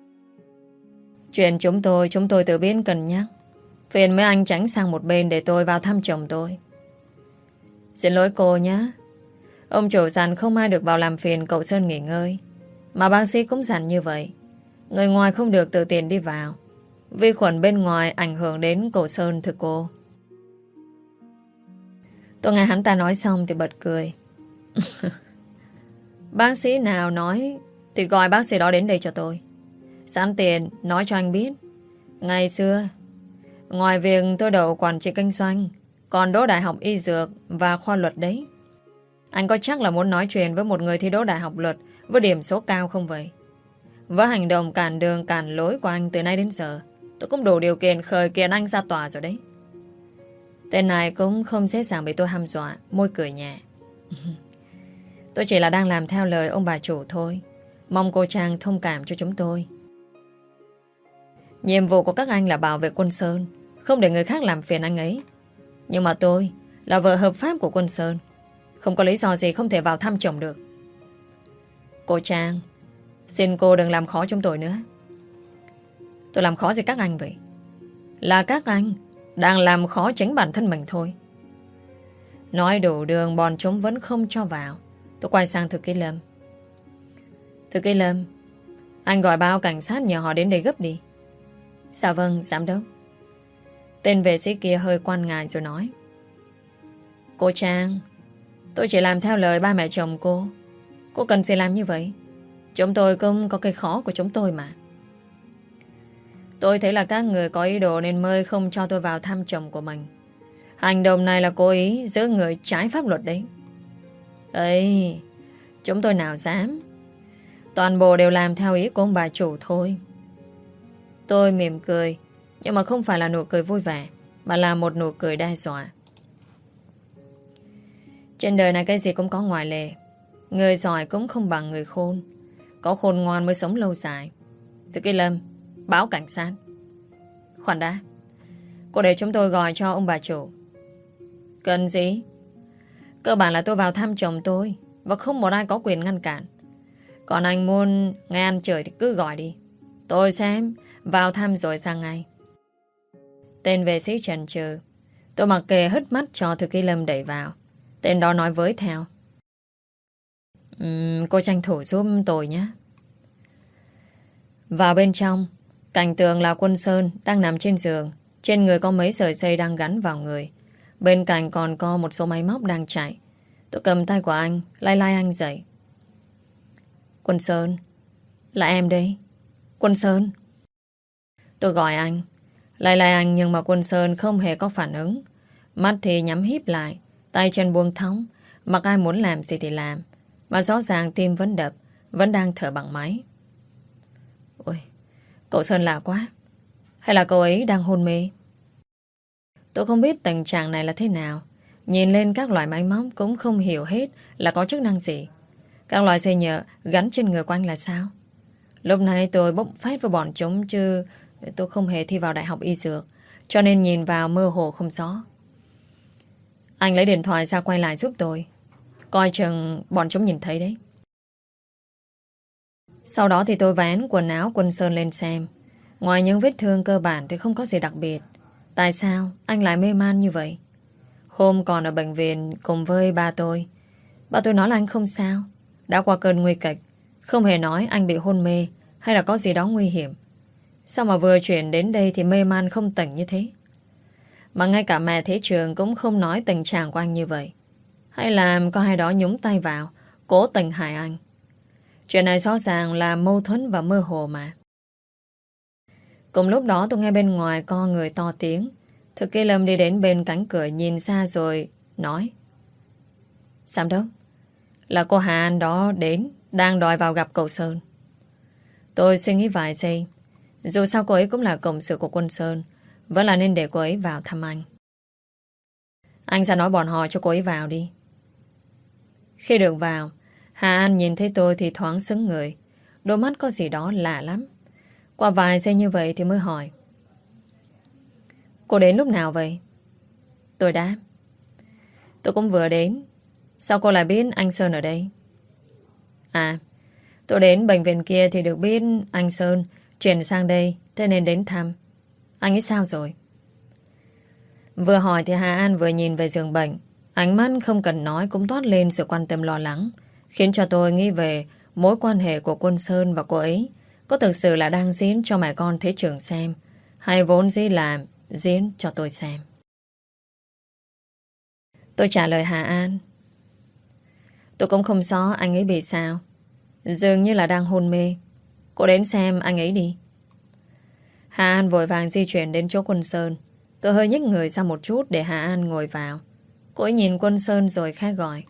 Chuyện chúng tôi tự biết cần nhắc. Phiền mấy anh tránh sang một bên để tôi vào thăm chồng tôi. Xin lỗi cô nhé. Ông chủ dặn không ai được vào làm phiền cậu Sơn nghỉ ngơi. Mà bác sĩ cũng dặn như vậy. Người ngoài không được tự tiện đi vào. Vi khuẩn bên ngoài ảnh hưởng đến cậu Sơn thưa cô. Tôi nghe hắn ta nói xong thì bật cười. Bác sĩ nào nói thì gọi bác sĩ đó đến đây cho tôi. Sẵn tiền nói cho anh biết. Ngày xưa, ngoài việc tôi đậu quản trị kinh doanh, còn đỗ đại học y dược và khoa luật đấy. Anh có chắc là muốn nói chuyện với một người thi đỗ đại học luật với điểm số cao không vậy? Với hành động cản đường cản lối của anh từ nay đến giờ, tôi cũng đủ điều kiện khởi kiện anh ra tòa rồi đấy. Tên này cũng không dễ dàng bị tôi hăm dọa, môi cười nhẹ. Tôi chỉ là đang làm theo lời ông bà chủ thôi. Mong cô Trang thông cảm cho chúng tôi. Nhiệm vụ của các anh là bảo vệ Quân Sơn, không để người khác làm phiền anh ấy. Nhưng mà tôi là vợ hợp pháp của Quân Sơn, không có lý do gì không thể vào thăm chồng được. Cô Trang, xin cô đừng làm khó chúng tôi nữa. Tôi làm khó gì các anh vậy? Là các anh đang làm khó chính bản thân mình thôi. Nói đủ đường bọn chúng vẫn không cho vào. Tôi quay sang Thư ký Lâm. Thư ký Lâm, anh gọi báo cảnh sát nhờ họ đến đây gấp đi. Dạ vâng, giám đốc. Tên vệ sĩ kia hơi quan ngại rồi nói. Cô Trang, tôi chỉ làm theo lời ba mẹ chồng cô. Cô cần gì làm như vậy? Chúng tôi cũng có cái khó của chúng tôi mà. Tôi thấy là các người có ý đồ nên mới không cho tôi vào thăm chồng của mình. Hành động này là cố ý giữ người trái pháp luật đấy. Ê, chúng tôi nào dám. Toàn bộ đều làm theo ý của ông bà chủ thôi. Tôi mỉm cười, nhưng mà không phải là nụ cười vui vẻ, mà là một nụ cười đe dọa. Trên đời này cái gì cũng có ngoại lệ. Người giỏi cũng không bằng người khôn. có khôn ngoan mới sống lâu dài. Thư ký Lâm, báo cảnh sát. Khoan đã, cô để chúng tôi gọi cho ông bà chủ. Cần gì? Cơ bản là tôi vào thăm chồng tôi, và không một ai có quyền ngăn cản. Còn anh muốn nghe ăn trời thì cứ gọi đi. Tôi xem vào thăm rồi sang ngay. Tên vệ sĩ chần chừ. Tôi mặc kệ hất mắt cho thư ký Lâm đẩy vào. Tên đó nói với theo. Cô tranh thủ giúp tôi nhé. Vào bên trong, cảnh tượng là Quân Sơn đang nằm trên giường. Trên người có mấy sợi dây đang gắn vào người. Bên cạnh còn có một số máy móc đang chạy. Tôi cầm tay của anh, lay lay anh dậy. Quân Sơn, là em đây. Quân Sơn. Tôi gọi anh, lay lay anh, nhưng mà Quân Sơn không hề có phản ứng. Mắt thì nhắm híp lại, tay chân buông thõng, mặc ai muốn làm gì thì làm. Mà rõ ràng tim vẫn đập, vẫn đang thở bằng máy. Ôi, cậu Sơn lạ quá. Hay là cậu ấy đang hôn mê? Tôi không biết tình trạng này là thế nào. Nhìn lên các loại máy móc cũng không hiểu hết là có chức năng gì. Các loại dây nhợ gắn trên người của anh là sao? Lúc này tôi bốc phét với bọn chúng, chứ tôi không hề thi vào đại học y dược, cho nên nhìn vào mơ hồ không rõ. Anh lấy điện thoại ra quay lại giúp tôi. Coi chừng bọn chúng nhìn thấy đấy. Sau đó thì tôi vén quần áo Quân Sơn lên xem. Ngoài những vết thương cơ bản thì không có gì đặc biệt. Tại sao anh lại mê man như vậy? Hôm còn ở bệnh viện cùng với ba tôi nói là anh không sao, đã qua cơn nguy kịch, không hề nói anh bị hôn mê hay là có gì đó nguy hiểm. Sao mà vừa chuyển đến đây thì mê man không tỉnh như thế? Mà ngay cả mẹ Thế Trường cũng không nói tình trạng của anh như vậy. Hay là có ai đó nhúng tay vào, cố tình hại anh? Chuyện này rõ ràng là mâu thuẫn và mơ hồ mà. Cùng lúc đó tôi nghe bên ngoài có người to tiếng. Thư ký Lâm đi đến bên cánh cửa nhìn xa rồi nói. Giám đốc, là cô Hà An đó đến, đang đòi vào gặp cậu Sơn. Tôi suy nghĩ vài giây. Dù sao cô ấy cũng là cộng sự của Quân Sơn, vẫn là nên để cô ấy vào thăm anh. Anh sẽ nói bọn họ cho cô ấy vào đi. Khi được vào, Hà An nhìn thấy tôi thì thoáng sững người. Đôi mắt có gì đó lạ lắm. Qua vài giây như vậy thì mới hỏi. Cô đến lúc nào vậy? Tôi đáp. Tôi cũng vừa đến. Sao cô lại biết anh Sơn ở đây? À, tôi đến bệnh viện kia thì được biết anh Sơn chuyển sang đây, thế nên đến thăm. Anh ấy sao rồi? Vừa hỏi thì Hà An vừa nhìn về giường bệnh. Ánh mắt không cần nói cũng toát lên sự quan tâm lo lắng, khiến cho tôi nghĩ về mối quan hệ của Quân Sơn và cô ấy có thực sự là đang diễn cho mẹ con Thế Trường xem, hay vốn dĩ là diễn cho tôi xem. Tôi trả lời Hà An. Tôi cũng không rõ anh ấy bị sao. Dường như là đang hôn mê. Cô đến xem anh ấy đi. Hà An vội vàng di chuyển đến chỗ Quân Sơn. Tôi hơi nhích người ra một chút để Hà An ngồi vào. Cô ấy nhìn Quân Sơn rồi khẽ gọi.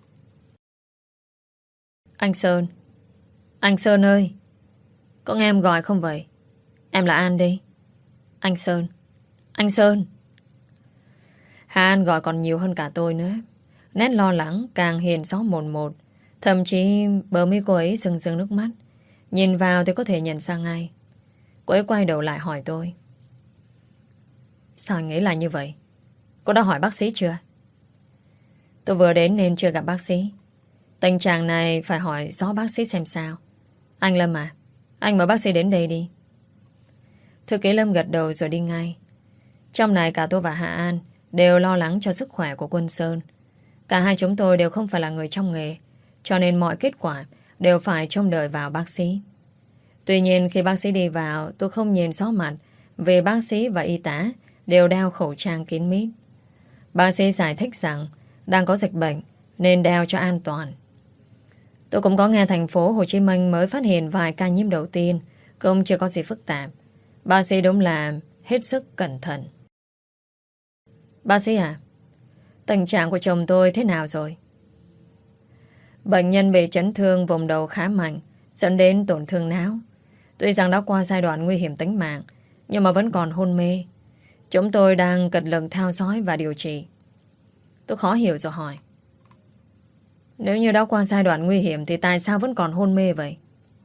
Anh Sơn. Anh Sơn ơi. Có nghe em gọi không vậy? Em là An đi. Anh Sơn. Anh Sơn. Hà An gọi còn nhiều hơn cả tôi nữa. Nét lo lắng càng hiện rõ một một. Thậm chí bờ mi cô ấy rưng rưng nước mắt. Nhìn vào thì có thể nhận ra ngay. Cô ấy quay đầu lại hỏi tôi. Sao anh ấy là như vậy? Cô đã hỏi bác sĩ chưa? Tôi vừa đến nên chưa gặp bác sĩ. Tình trạng này phải hỏi rõ bác sĩ xem sao. Anh Lâm à, anh mời bác sĩ đến đây đi. Thư ký Lâm gật đầu rồi đi ngay. Trong này cả tôi và Hạ An đều lo lắng cho sức khỏe của Quân Sơn. Cả hai chúng tôi đều không phải là người trong nghề, cho nên mọi kết quả đều phải trông đợi vào bác sĩ. Tuy nhiên khi bác sĩ đi vào, tôi không nhìn rõ mặt vì bác sĩ và y tá đều đeo khẩu trang kín mít. Bác sĩ giải thích rằng đang có dịch bệnh nên đeo cho an toàn. Tôi cũng có nghe thành phố Hồ Chí Minh mới phát hiện vài ca nhiễm đầu tiên, cũng chưa có gì phức tạp. Bác sĩ đúng là hết sức cẩn thận. Bác sĩ à, tình trạng của chồng tôi thế nào rồi? Bệnh nhân bị chấn thương vùng đầu khá mạnh, dẫn đến tổn thương não. Tuy rằng đã qua giai đoạn nguy hiểm tính mạng, nhưng mà vẫn còn hôn mê. Chúng tôi đang cật lực theo dõi và điều trị. Tôi khó hiểu rồi hỏi. Nếu như đã qua giai đoạn nguy hiểm thì tại sao vẫn còn hôn mê vậy?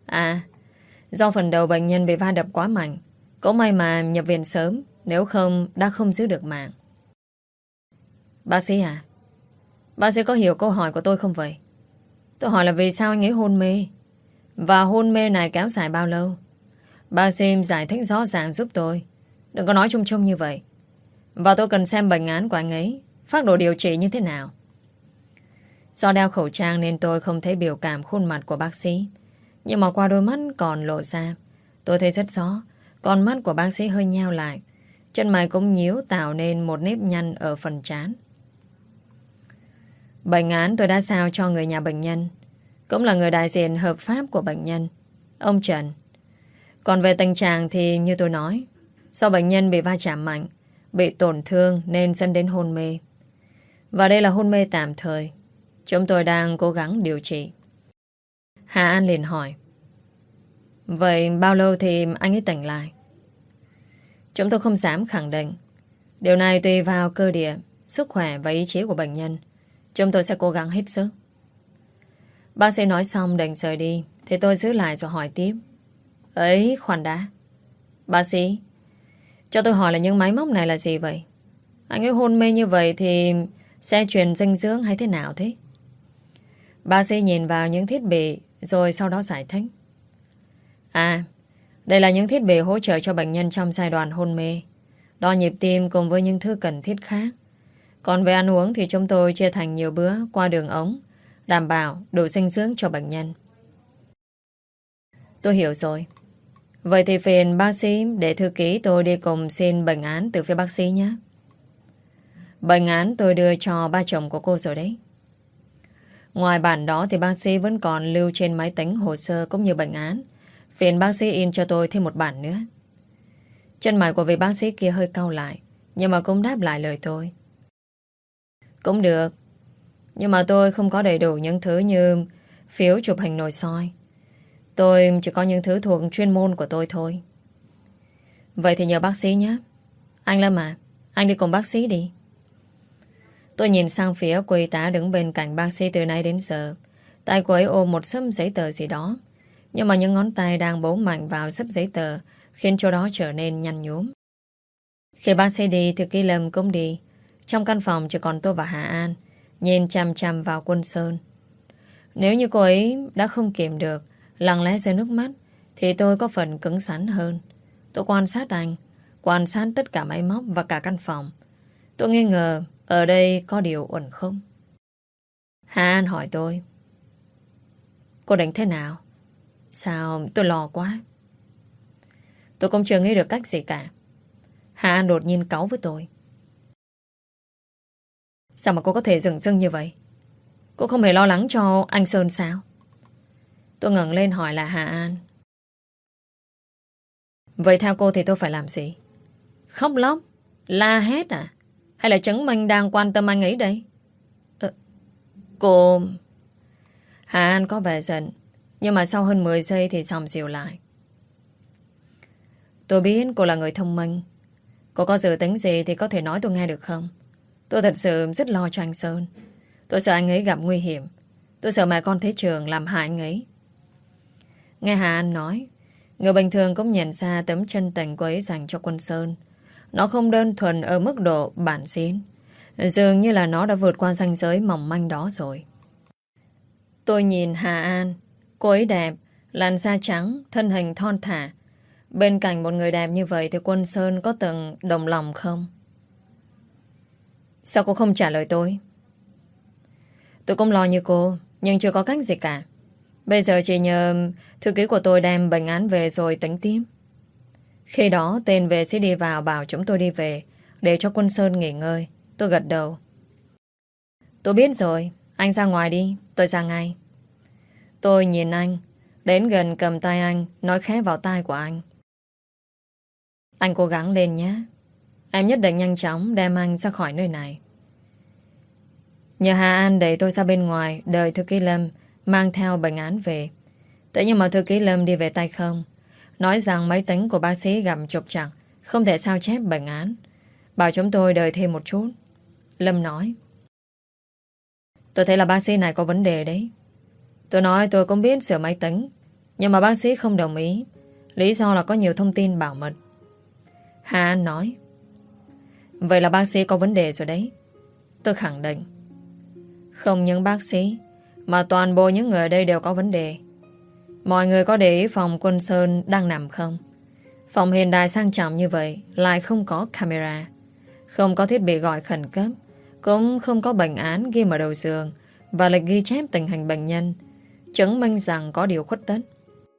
À, do phần đầu bệnh nhân bị va đập quá mạnh. Cũng may mà nhập viện sớm, nếu không đã không giữ được mạng. Bác sĩ à, bác sĩ có hiểu câu hỏi của tôi không vậy? Tôi hỏi là vì sao anh ấy hôn mê, và hôn mê này kéo dài bao lâu? Bác sĩ giải thích rõ ràng giúp tôi. Đừng có nói chung chung như vậy. Và tôi cần xem bệnh án của anh ấy, phác đồ điều trị như thế nào. Do đeo khẩu trang nên tôi không thấy biểu cảm khuôn mặt của bác sĩ, nhưng mà qua đôi mắt còn lộ ra, tôi thấy rất rõ. Con mắt của bác sĩ hơi nheo lại, chân mày cũng nhíu tạo nên một nếp nhăn ở phần trán. Bệnh án tôi đã giao cho người nhà bệnh nhân, cũng là người đại diện hợp pháp của bệnh nhân, ông Trần. Còn về tình trạng thì như tôi nói, do bệnh nhân bị va chạm mạnh, bị tổn thương nên dẫn đến hôn mê. Và đây là hôn mê tạm thời. Chúng tôi đang cố gắng điều trị. Hà An liền hỏi, vậy bao lâu thì anh ấy tỉnh lại? Chúng tôi không dám khẳng định. Điều này tùy vào cơ địa, sức khỏe và ý chí của bệnh nhân. Chúng tôi sẽ cố gắng hết sức. Bác sĩ nói xong định rời đi, thì tôi giữ lại rồi hỏi tiếp. Ấy, khoan đã. Bác sĩ, cho tôi hỏi là những máy móc này là gì vậy? Anh ấy hôn mê như vậy thì sẽ truyền dinh dưỡng hay thế nào thế? Bác sĩ nhìn vào những thiết bị rồi sau đó giải thích. À, đây là những thiết bị hỗ trợ cho bệnh nhân trong giai đoạn hôn mê, đo nhịp tim cùng với những thứ cần thiết khác. Còn về ăn uống thì chúng tôi chia thành nhiều bữa qua đường ống, đảm bảo đủ dinh dưỡng cho bệnh nhân. Tôi hiểu rồi. Vậy thì phiền bác sĩ để thư ký tôi đi cùng xin bệnh án từ phía bác sĩ nhé. Bệnh án tôi đưa cho ba chồng của cô rồi đấy. Ngoài bản đó thì bác sĩ vẫn còn lưu trên máy tính hồ sơ cũng như bệnh án. Phiền bác sĩ in cho tôi thêm một bản nữa. Chân mày của vị bác sĩ kia hơi cau lại, nhưng mà cũng đáp lại lời tôi. Cũng được, nhưng mà tôi không có đầy đủ những thứ như phiếu chụp hình nội soi. Tôi chỉ có những thứ thuộc chuyên môn của tôi thôi. Vậy thì nhờ bác sĩ nhé. Anh Lâm à, anh đi cùng bác sĩ đi. Tôi nhìn sang phía cô y tá đứng bên cạnh bác sĩ từ nay đến giờ. Tay cô ấy ôm một xấp giấy tờ gì đó, nhưng mà những ngón tay đang bấu mạnh vào xấp giấy tờ khiến chỗ đó trở nên nhăn nhúm. Khi bác sĩ đi, thư ký Lâm cũng đi. Trong căn phòng chỉ còn tôi và Hà An, nhìn chằm chằm vào Quân Sơn. Nếu như cô ấy đã không kìm được, lặng lẽ rơi nước mắt, thì tôi có phần cứng rắn hơn. Tôi quan sát anh, quan sát tất cả máy móc và cả căn phòng. Tôi nghi ngờ ở đây có điều uẩn không. Hà An hỏi tôi, cô đánh thế nào? Sao tôi lo quá. Tôi cũng chưa nghĩ được cách gì cả. Hà An đột nhiên cáu với tôi. Sao mà cô có thể dửng dưng như vậy? Cô không hề lo lắng cho anh Sơn sao? Tôi ngẩng lên hỏi là Hà An. Vậy theo cô thì tôi phải làm gì? Khóc lóc? La hét à? Hay là chứng minh đang quan tâm anh ấy đây? Cô... Hà An có vẻ giận, nhưng mà sau hơn 10 giây thì xong dịu lại. Tôi biết cô là người thông minh. Cô có dự tính gì thì có thể nói tôi nghe được không? Tôi thật sự rất lo cho anh Sơn. Tôi sợ anh ấy gặp nguy hiểm. Tôi sợ mẹ con Thế Trường làm hại anh ấy. Nghe Hà An nói, người bình thường cũng nhận ra tấm chân tình cô ấy dành cho Quân Sơn. Nó không đơn thuần ở mức độ bản xín. Dường như là nó đã vượt qua ranh giới mỏng manh đó rồi. Tôi nhìn Hà An. Cô ấy đẹp, làn da trắng, thân hình thon thả. Bên cạnh một người đẹp như vậy thì Quân Sơn có từng đồng lòng không? Sao cô không trả lời tôi? Tôi cũng lo như cô, nhưng chưa có cách gì cả. Bây giờ chỉ nhờ thư ký của tôi đem bệnh án về rồi tính tiếp. Khi đó tên vệ sĩ đi vào bảo chúng tôi đi về, để cho Quân Sơn nghỉ ngơi. Tôi gật đầu. Tôi biết rồi, anh ra ngoài đi, tôi ra ngay. Tôi nhìn anh, đến gần cầm tay anh, nói khẽ vào tai của anh. Anh cố gắng lên nhé. Em nhất định nhanh chóng đem anh ra khỏi nơi này. Nhờ Hà An đẩy tôi ra bên ngoài, đợi thư ký Lâm mang theo bệnh án về. Thế nhưng mà thư ký Lâm đi về tay không, nói rằng máy tính của bác sĩ gặp trục trặc, không thể sao chép bệnh án, bảo chúng tôi đợi thêm một chút. Lâm nói, tôi thấy là bác sĩ này có vấn đề đấy. Tôi nói tôi cũng biết sửa máy tính, Nhưng mà bác sĩ không đồng ý. Lý do là có nhiều thông tin bảo mật. Hà An nói. Vậy là bác sĩ có vấn đề rồi đấy. Tôi khẳng định. Không những bác sĩ, mà toàn bộ những người ở đây đều có vấn đề. Mọi người có để ý phòng Quân Sơn đang nằm không? Phòng hiện đại sang trọng như vậy lại không có camera, không có thiết bị gọi khẩn cấp, cũng không có bệnh án ghi ở đầu giường và lịch ghi chép tình hình bệnh nhân, chứng minh rằng có điều khuất tất.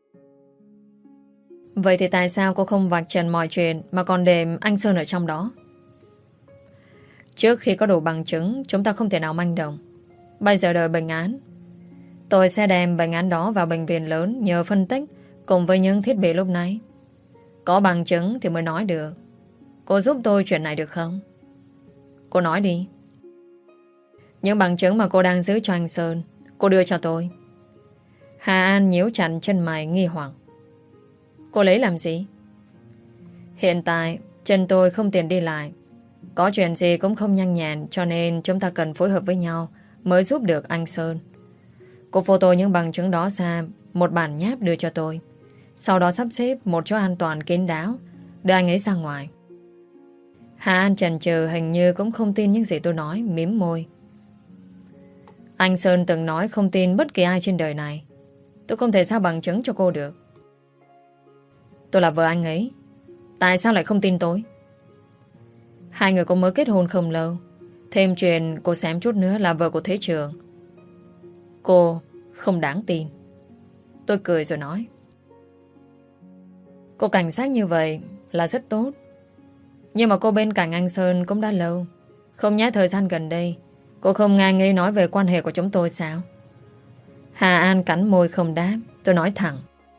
Vậy thì tại sao cô không vạch trần mọi chuyện mà còn để anh Sơn ở trong đó? Trước khi có đủ bằng chứng, chúng ta không thể nào manh động. Bây giờ đợi bệnh án. Tôi sẽ đem bệnh án đó vào bệnh viện lớn nhờ phân tích cùng với những thiết bị lúc nãy. Có bằng chứng thì mới nói được. Cô giúp tôi chuyện này được không? Cô nói đi. Những bằng chứng mà cô đang giữ cho anh Sơn, cô đưa cho tôi. Hà An nhíu chặt chân mày nghi hoặc. Cô lấy làm gì? Hiện tại chân tôi không tiền đi lại, có chuyện gì cũng không nhanh nhẹn, cho nên chúng ta cần phối hợp với nhau mới giúp được anh Sơn. Cô photo những bằng chứng đó ra một bản nháp đưa cho tôi, sau đó sắp xếp một chỗ an toàn kín đáo đưa anh ấy ra ngoài. Hà An chần chừ, hình như cũng không tin những gì tôi nói, mím môi. Anh Sơn từng nói không tin bất kỳ ai trên đời này. Tôi không thể sao bằng chứng cho cô được. Tôi là vợ anh ấy, tại sao lại không tin tôi? Hai người cũng mới kết hôn không lâu. Thêm chuyện cô xém chút nữa là vợ của Thế Trường. Cô không đáng tin. Tôi cười rồi nói. Cô cảnh giác như vậy là rất tốt. Nhưng mà cô bên cạnh anh Sơn cũng đã lâu. Không nhẽ thời gian gần đây cô không nghe anh ấy nói về quan hệ của chúng tôi sao? Hà An cắn môi không đáp. Tôi nói thẳng.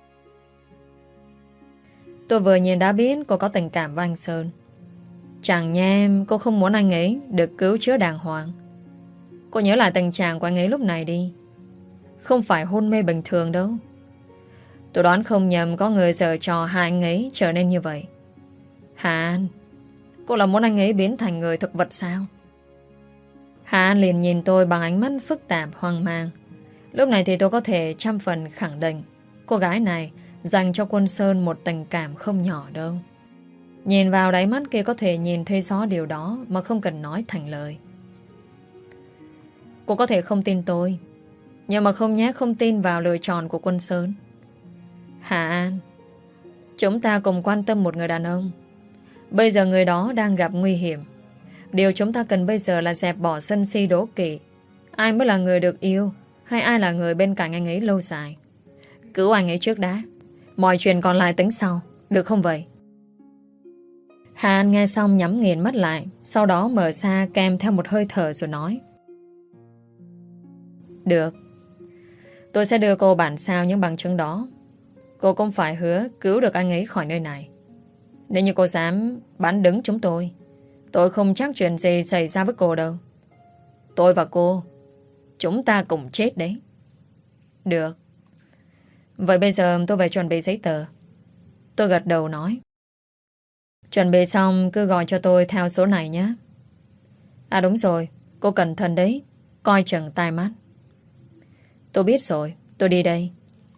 Tôi vừa nhìn đã biết cô có tình cảm với anh Sơn. Chẳng nhẽ cô không muốn anh ấy được cứu chữa đàng hoàng. Cô nhớ lại tình trạng của anh ấy lúc này đi. Không phải hôn mê bình thường đâu. Tôi đoán không nhầm có người giở trò hai anh ấy trở nên như vậy. Hà An, cô là muốn anh ấy biến thành người thực vật sao? Hà An liền nhìn tôi bằng ánh mắt phức tạp hoang mang. Lúc này thì tôi có thể 100% khẳng định cô gái này dành cho Quân Sơn một tình cảm không nhỏ đâu. Nhìn vào đáy mắt kia có thể nhìn thấy rõ điều đó mà không cần nói thành lời. Cô có thể không tin tôi, nhưng mà không nhé không tin vào lựa chọn của Quân Sơn. Hà An, chúng ta cùng quan tâm một người đàn ông. Bây giờ người đó đang gặp nguy hiểm. Điều chúng ta cần bây giờ là dẹp bỏ sân si đố kỵ. Ai mới là người được yêu, hay ai là người bên cạnh anh ấy lâu dài. Cứu anh ấy trước đã. Mọi chuyện còn lại tính sau, được không vậy? Hà An nghe xong nhắm nghiền mắt lại, sau đó mở ra kèm theo một hơi thở rồi nói. Được. Tôi sẽ đưa cô bản sao những bằng chứng đó. Cô cũng phải hứa cứu được anh ấy khỏi nơi này. Nếu như cô dám bán đứng chúng tôi không chắc chuyện gì xảy ra với cô đâu. Tôi và cô, chúng ta cùng chết đấy. Được. Vậy bây giờ tôi phải chuẩn bị giấy tờ. Tôi gật đầu nói. Chuẩn bị xong cứ gọi cho tôi theo số này nhé. À đúng rồi, cô cẩn thận đấy, coi chừng tai mắt. Tôi biết rồi, tôi đi đây.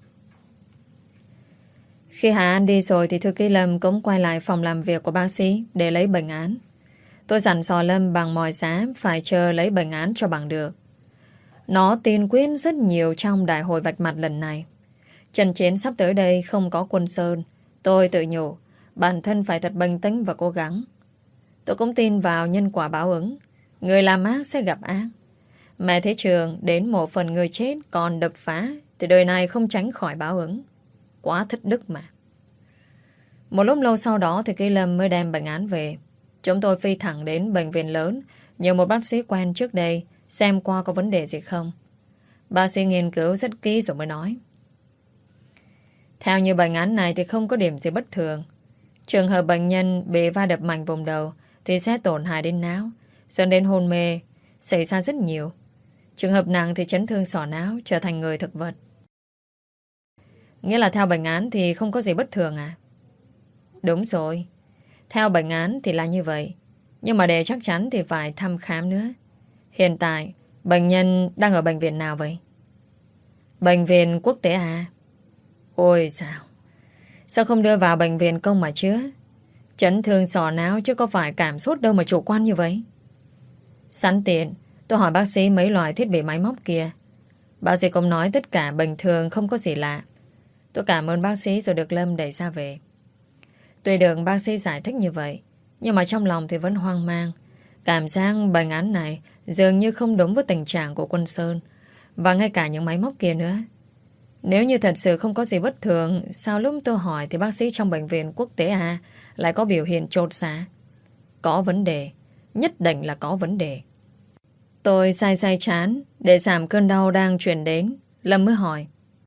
Khi Hà An đi rồi thì thư ký Lâm cũng quay lại phòng làm việc của bác sĩ để lấy bệnh án. Tôi dặn dò Lâm bằng mọi giá phải chờ lấy bệnh án cho bằng được. Nó tiên quyết rất nhiều trong đại hội vạch mặt lần này. Trận chiến sắp tới đây không có Quân Sơn. Tôi tự nhủ bản thân phải thật bình tĩnh và cố gắng. Tôi cũng tin vào nhân quả báo ứng. Người làm ác sẽ gặp ác. Mẹ Thế Trường đến một phần người chết còn đập phá thì đời này không tránh khỏi báo ứng. Quá thất đức mà. Một lúc lâu sau đó thì Kỳ Lâm mới đem bệnh án về. Chúng tôi phi thẳng đến bệnh viện lớn nhờ một bác sĩ quen trước đây xem qua có vấn đề gì không. Bác sĩ nghiên cứu rất kỹ rồi mới nói. Theo như bệnh án này thì không có điểm gì bất thường. Trường hợp bệnh nhân bị va đập mạnh vùng đầu thì sẽ tổn hại đến não, dẫn đến hôn mê, xảy ra rất nhiều. Trường hợp nặng thì chấn thương sọ não, trở thành người thực vật. Nghĩa là theo bệnh án thì không có gì bất thường à? Đúng rồi. Theo bệnh án thì là như vậy. Nhưng mà để chắc chắn thì phải thăm khám nữa. Hiện tại, bệnh nhân đang ở bệnh viện nào vậy? Bệnh viện quốc tế à? Ôi sao? Sao không đưa vào bệnh viện công mà chữa? Chấn thương sọ não chứ có phải cảm sốt đâu mà chủ quan như vậy. Sẵn tiện, tôi hỏi bác sĩ mấy loại thiết bị máy móc kia. Bác sĩ cũng nói tất cả bình thường, không có gì lạ. Tôi cảm ơn bác sĩ rồi được Lâm đẩy ra về. Tuy được bác sĩ giải thích như vậy, nhưng mà trong lòng thì vẫn hoang mang. Cảm giác bệnh án này dường như không đúng với tình trạng của Quân Sơn, và ngay cả những máy móc kia nữa. Nếu như thật sự không có gì bất thường, sao lúc tôi hỏi thì bác sĩ trong bệnh viện quốc tế A lại có biểu hiện chột dạ? Có vấn đề, nhất định là có vấn đề. Tôi say chán để giảm cơn đau đang chuyển đến. Lâm mới hỏi: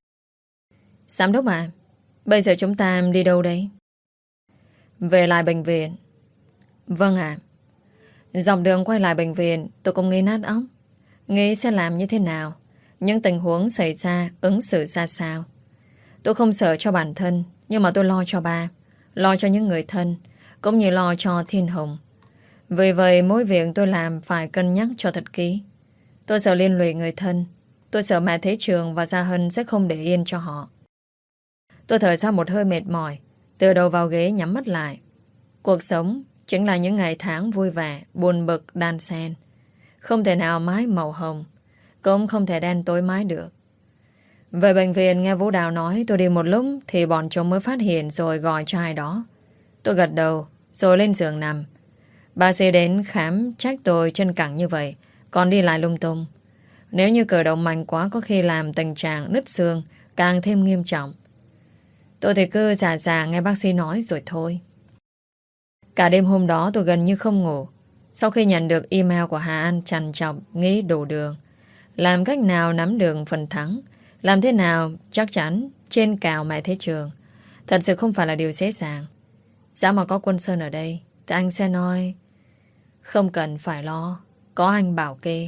Giám đốc à, bây giờ chúng ta đi đâu đây? Về lại bệnh viện. Vâng ạ. Dọc đường quay lại bệnh viện, tôi cũng nghĩ nát óc, nghĩ sẽ làm như thế nào, những tình huống xảy ra, ứng xử ra sao. Tôi không sợ cho bản thân, nhưng mà tôi lo cho ba, lo cho những người thân, cũng như lo cho Thiên Hùng. Vì vậy mỗi việc tôi làm phải cân nhắc cho thật kỹ. Tôi sợ liên lụy người thân. Tôi sợ mẹ Thế Trường và Gia Hân sẽ không để yên cho họ. Tôi thở ra một hơi mệt mỏi, tựa đầu vào ghế nhắm mắt lại. Cuộc sống chính là những ngày tháng vui vẻ, buồn bực, đan xen. Không thể nào mãi màu hồng, cũng không thể đen tối mãi được. Về bệnh viện nghe Vũ Đào nói tôi đi một lúc thì bọn chúng mới phát hiện rồi gọi cho ai đó. Tôi gật đầu rồi lên giường nằm. Bác sĩ đến khám trách tôi chân cẳng như vậy, còn đi lại lung tung. Nếu như cử động mạnh quá có khi làm tình trạng nứt xương càng thêm nghiêm trọng. Tôi thì cứ giả nghe bác sĩ nói rồi thôi. Cả đêm hôm đó tôi gần như không ngủ. Sau khi nhận được email của Hà An trằn trọc nghĩ đủ đường. Làm cách nào nắm được phần thắng, làm thế nào chắc chắn trên cào mẹ Thế Trường. Thật sự không phải là điều dễ dàng. Giá mà có Quân Sơn ở đây thì anh sẽ nói không cần phải lo, có anh bảo kê.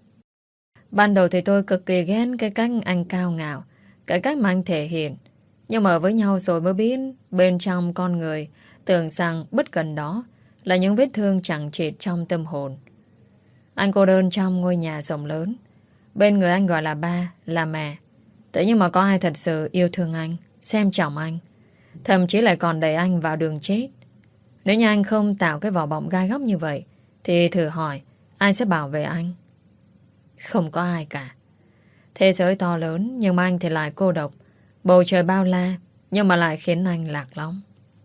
Ban đầu thì tôi cực kỳ ghét cái cách anh cao ngạo, cái cách mà anh thể hiện. Nhưng mà ở với nhau rồi mới biết bên trong con người tưởng rằng bất cần đó là những vết thương chẳng chịt trong tâm hồn. Anh cô đơn trong ngôi nhà rộng lớn. Bên người anh gọi là ba, là mẹ. Thế nhưng mà có ai thật sự yêu thương anh, xem trọng anh, thậm chí lại còn đẩy anh vào đường chết. Nếu như anh không tạo cái vỏ bọc gai góc như vậy thì thử hỏi ai sẽ bảo vệ anh? Không có ai cả. Thế giới to lớn nhưng mà anh thì lại cô độc. Bầu trời bao la nhưng mà lại khiến anh lạc lõng.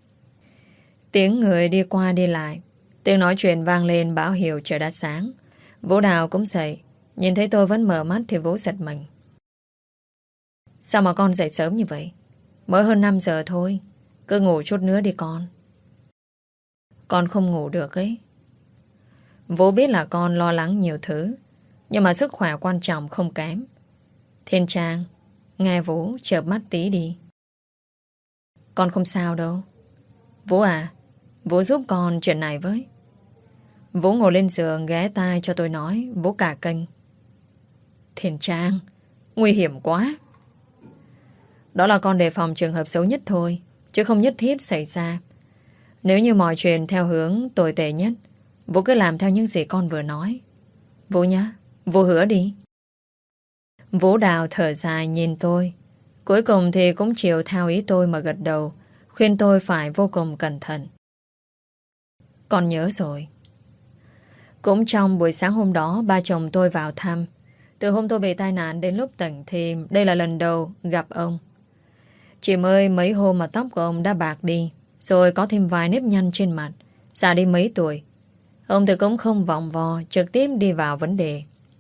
Tiếng người đi qua đi lại, tiếng nói chuyện vang lên báo hiệu trời đã sáng. Vũ Đào cũng dậy. Nhìn thấy tôi vẫn mở mắt thì Vũ giật mình. Sao mà con dậy sớm như vậy? Mới hơn 5 giờ thôi. Cứ ngủ chút nữa đi con. Con không ngủ được ấy. Vũ biết là con lo lắng nhiều thứ, nhưng mà sức khỏe quan trọng không kém. Thiên Trang, nghe Vũ chợp mắt tí đi. Con không sao đâu. Vũ à, Vũ giúp con chuyện này với. Vũ ngồi lên giường ghé tai cho tôi nói. Vũ cả kênh. Thiên Trang, nguy hiểm quá. Đó là con đề phòng trường hợp xấu nhất thôi, chứ không nhất thiết xảy ra. Nếu như mọi chuyện theo hướng tồi tệ nhất, Vũ cứ làm theo những gì con vừa nói. Vũ nhá, Vũ hứa đi. Vũ Đào thở dài nhìn tôi. Cuối cùng thì cũng chịu theo ý tôi mà gật đầu, khuyên tôi phải vô cùng cẩn thận. Con nhớ rồi. Cũng trong buổi sáng hôm đó, ba chồng tôi vào thăm. Từ hôm tôi bị tai nạn đến lúc tỉnh thì đây là lần đầu gặp ông. Chỉ mới mấy hôm mà tóc của ông đã bạc đi, rồi có thêm vài nếp nhăn trên mặt, già đi mấy tuổi. Ông thì cũng không vòng vo, trực tiếp đi vào vấn đề.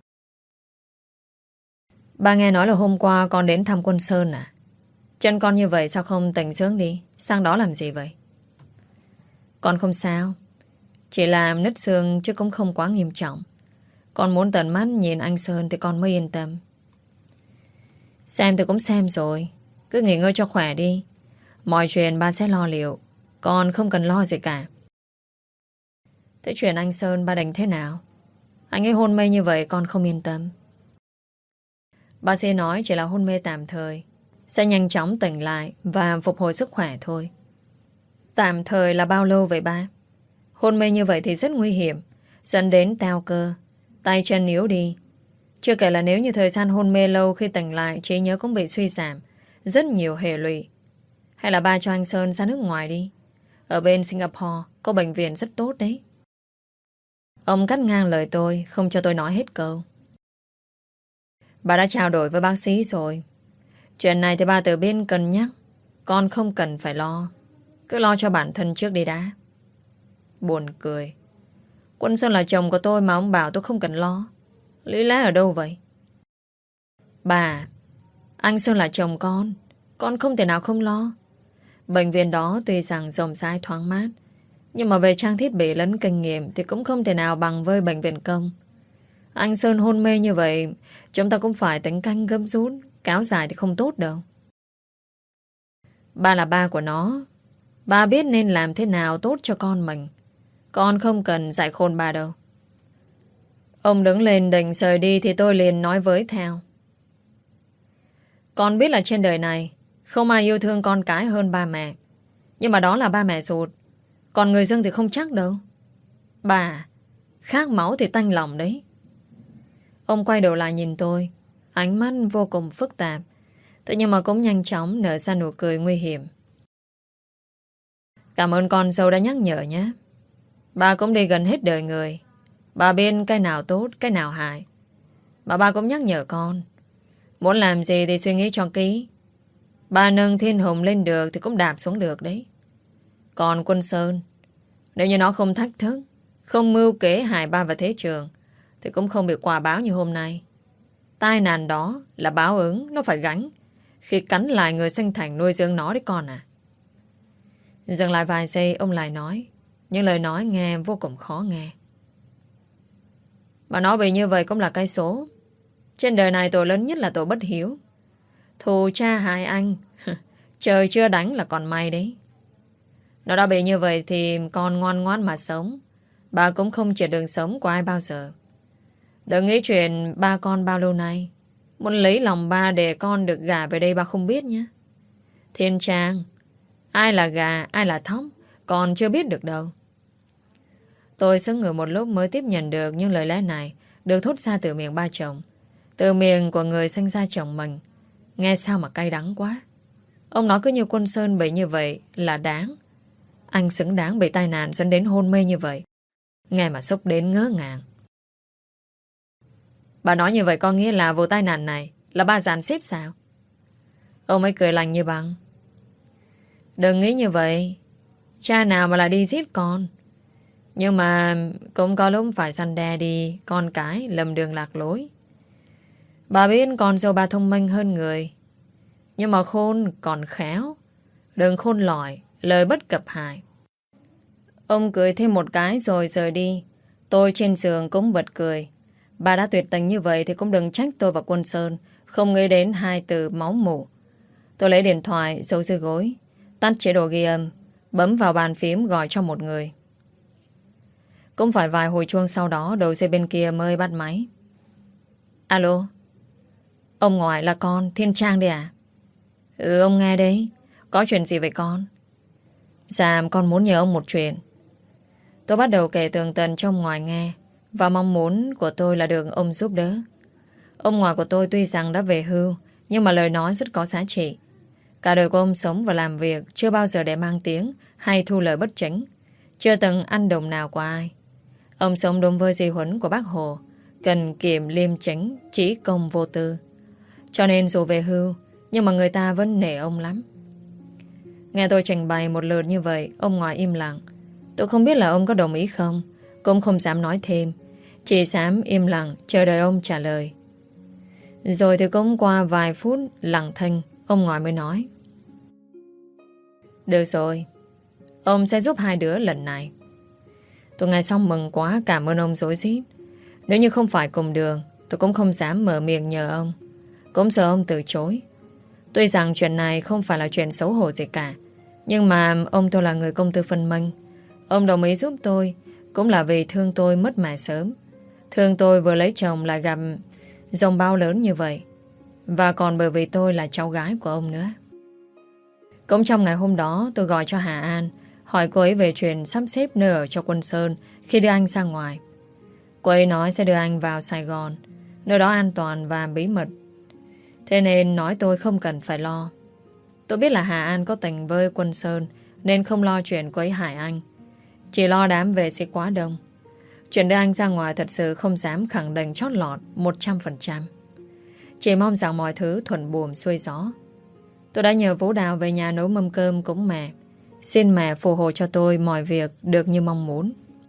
Ba nghe nói là hôm qua con đến thăm Quân Sơn à? Chân con như vậy sao không tỉnh sớm đi? Sang đó làm gì vậy? Con không sao. Chỉ làm nứt xương chứ cũng không quá nghiêm trọng. Con muốn tận mắt nhìn anh Sơn thì con mới yên tâm. Xem thì cũng xem rồi. Cứ nghỉ ngơi cho khỏe đi. Mọi chuyện ba sẽ lo liệu. Con không cần lo gì cả. Thế chuyện anh Sơn ba đánh thế nào? Anh ấy hôn mê như vậy con không yên tâm. Bác sĩ nói chỉ là hôn mê tạm thời, sẽ nhanh chóng tỉnh lại và phục hồi sức khỏe thôi. Tạm thời là bao lâu vậy ba? Hôn mê như vậy thì rất nguy hiểm, dẫn đến teo cơ, tay chân yếu đi. Chưa kể là nếu như thời gian hôn mê lâu, khi tỉnh lại trí nhớ cũng bị suy giảm, rất nhiều hệ lụy. Hay là ba cho anh Sơn ra nước ngoài đi. Ở bên Singapore có bệnh viện rất tốt đấy. Ông cắt ngang lời tôi, không cho tôi nói hết câu. Bà đã trao đổi với bác sĩ rồi. Chuyện này thì ba từ bên cân nhắc. Con không cần phải lo. Cứ lo cho bản thân trước đi đã. Buồn cười. Quân Sơn là chồng của tôi mà ông bảo tôi không cần lo. Lý lẽ ở đâu vậy? Bà, anh Sơn là chồng con không thể nào không lo. Bệnh viện đó tuy rằng rộng rãi thoáng mát, nhưng mà về trang thiết bị lẫn kinh nghiệm thì cũng không thể nào bằng với bệnh viện công. Anh Sơn hôn mê như vậy, chúng ta cũng phải tính canh gấp rút. Kéo dài thì không tốt đâu. Ba là ba của nó. Ba biết nên làm thế nào tốt cho con mình. Con không cần dạy khôn ba đâu. Ông đứng lên định rời đi thì tôi liền nói với theo. Con biết là trên đời này không ai yêu thương con cái hơn ba mẹ. Nhưng mà đó là ba mẹ ruột. Còn người dân thì không chắc đâu. Bà, khác máu thì tanh lòng đấy. Ông quay đầu lại nhìn tôi, ánh mắt vô cùng phức tạp. Thế nhưng mà cũng nhanh chóng nở ra nụ cười nguy hiểm. Cảm ơn con dâu đã nhắc nhở nhé. Bà cũng đi gần hết đời người. Bà biết cái nào tốt, cái nào hại. Mà ba cũng nhắc nhở con. Muốn làm gì thì suy nghĩ cho kỹ. Ba nâng thiên hùng lên được thì cũng đạp xuống được đấy. Còn Quân Sơn, nếu như nó không thách thức, không mưu kế hại ba và Thế Trường, thì cũng không bị quả báo như hôm nay. Tai nạn đó là báo ứng nó phải gánh khi cắn lại người sinh thành nuôi dưỡng nó đấy con à. Dừng lại vài giây ông lại nói, những lời nói nghe vô cùng khó nghe. Mà nói bị như vậy cũng là cái số. Trên đời này tội lớn nhất là tội bất hiếu. Thù cha hại anh trời chưa đánh là còn may đấy. Nó đã bị như vậy thì con ngoan ngoãn mà sống. Bà cũng không chịu đường sống của ai bao giờ. Đừng nghĩ chuyện ba con bao lâu nay. Muốn lấy lòng ba để con được gả về đây ba không biết nhé. Thiên Trang, ai là gà, ai là thóc, con chưa biết được đâu. Tôi sững người một lúc mới tiếp nhận được những lời lẽ này được thốt ra từ miệng ba chồng. Từ miệng của người sinh ra chồng mình. Nghe sao mà cay đắng quá. Ông nói cứ như Quân Sơn bị như vậy là đáng. Anh xứng đáng bị tai nạn dẫn đến hôn mê như vậy. Nghe mà sốc đến ngớ ngàng. Bà nói như vậy có nghĩa là vụ tai nạn này là ba dàn xếp sao? Ông ấy cười lành như băng. Đừng nghĩ như vậy. Cha nào mà là đi giết con. Nhưng mà cũng có lúc phải răn đe đi con cái lầm đường lạc lối. Bà biết con dâu bà thông minh hơn người. Nhưng mà khôn còn khéo. Đừng khôn lỏi, lời bất cập hại. Ông cười thêm một cái rồi rời đi. Tôi trên giường cũng bật cười. Bà đã tuyệt tình như vậy thì cũng đừng trách tôi và Quân Sơn không nghĩ đến hai từ máu mủ. Tôi lấy điện thoại giấu dưới gối, tắt chế độ ghi âm, bấm vào bàn phím gọi cho một người. Cũng phải vài hồi chuông sau đó đầu dây bên kia mới bắt máy. Alo. Ông ngoại là con Thiên Trang đấy à? Ừ, ông nghe đấy. Có chuyện gì vậy con? Dạ con muốn nhờ ông một chuyện. Tôi bắt đầu kể tường tận cho ông ngoại nghe. Và mong muốn của tôi là được ông giúp đỡ. Ông ngoại của tôi tuy rằng đã về hưu, nhưng mà lời nói rất có giá trị. Cả đời của ông sống và làm việc chưa bao giờ để mang tiếng hay thu lời bất chính. Chưa từng ăn đồng nào của ai. Ông sống đúng với di huấn của bác Hồ, cần kiệm liêm chính, trí công vô tư. Cho nên dù về hưu, nhưng mà người ta vẫn nể ông lắm. Nghe tôi trình bày một lượt như vậy, ông ngoại im lặng. Tôi không biết là ông có đồng ý không, cũng không dám nói thêm. Chỉ dám im lặng chờ đợi ông trả lời. Rồi thì cũng qua vài phút lặng thinh, ông ngoại mới nói. Được rồi, ông sẽ giúp hai đứa lần này. Tôi nghe xong mừng quá, cảm ơn ông rối rít. Nếu như không phải cùng đường, tôi cũng không dám mở miệng nhờ ông. Cũng sợ ông từ chối. Tuy rằng chuyện này không phải là chuyện xấu hổ gì cả, nhưng mà ông tôi là người công tư phân minh. Ông đồng ý giúp tôi cũng là vì thương tôi mất mẹ sớm. Thương tôi vừa lấy chồng lại gặp dòng bao lớn như vậy. Và còn bởi vì tôi là cháu gái của ông nữa. Cũng trong ngày hôm đó tôi gọi cho Hà An, hỏi cô ấy về chuyện sắp xếp nơi ở cho Quân Sơn khi đưa anh ra ngoài. Cô ấy nói sẽ đưa anh vào Sài Gòn, nơi đó an toàn và bí mật. Thế nên nói tôi không cần phải lo. Tôi biết là Hà An có tình với Quân Sơn nên không lo chuyện quấy hại anh. Chỉ lo đám về sẽ quá đông. Chuyện đưa anh ra ngoài thật sự không dám khẳng định chót lọt 100%. Chỉ mong rằng mọi thứ thuận buồm xuôi gió. Tôi đã nhờ Vũ Đào về nhà nấu mâm cơm cúng mẹ. Xin mẹ phù hộ cho tôi mọi việc được như mong muốn.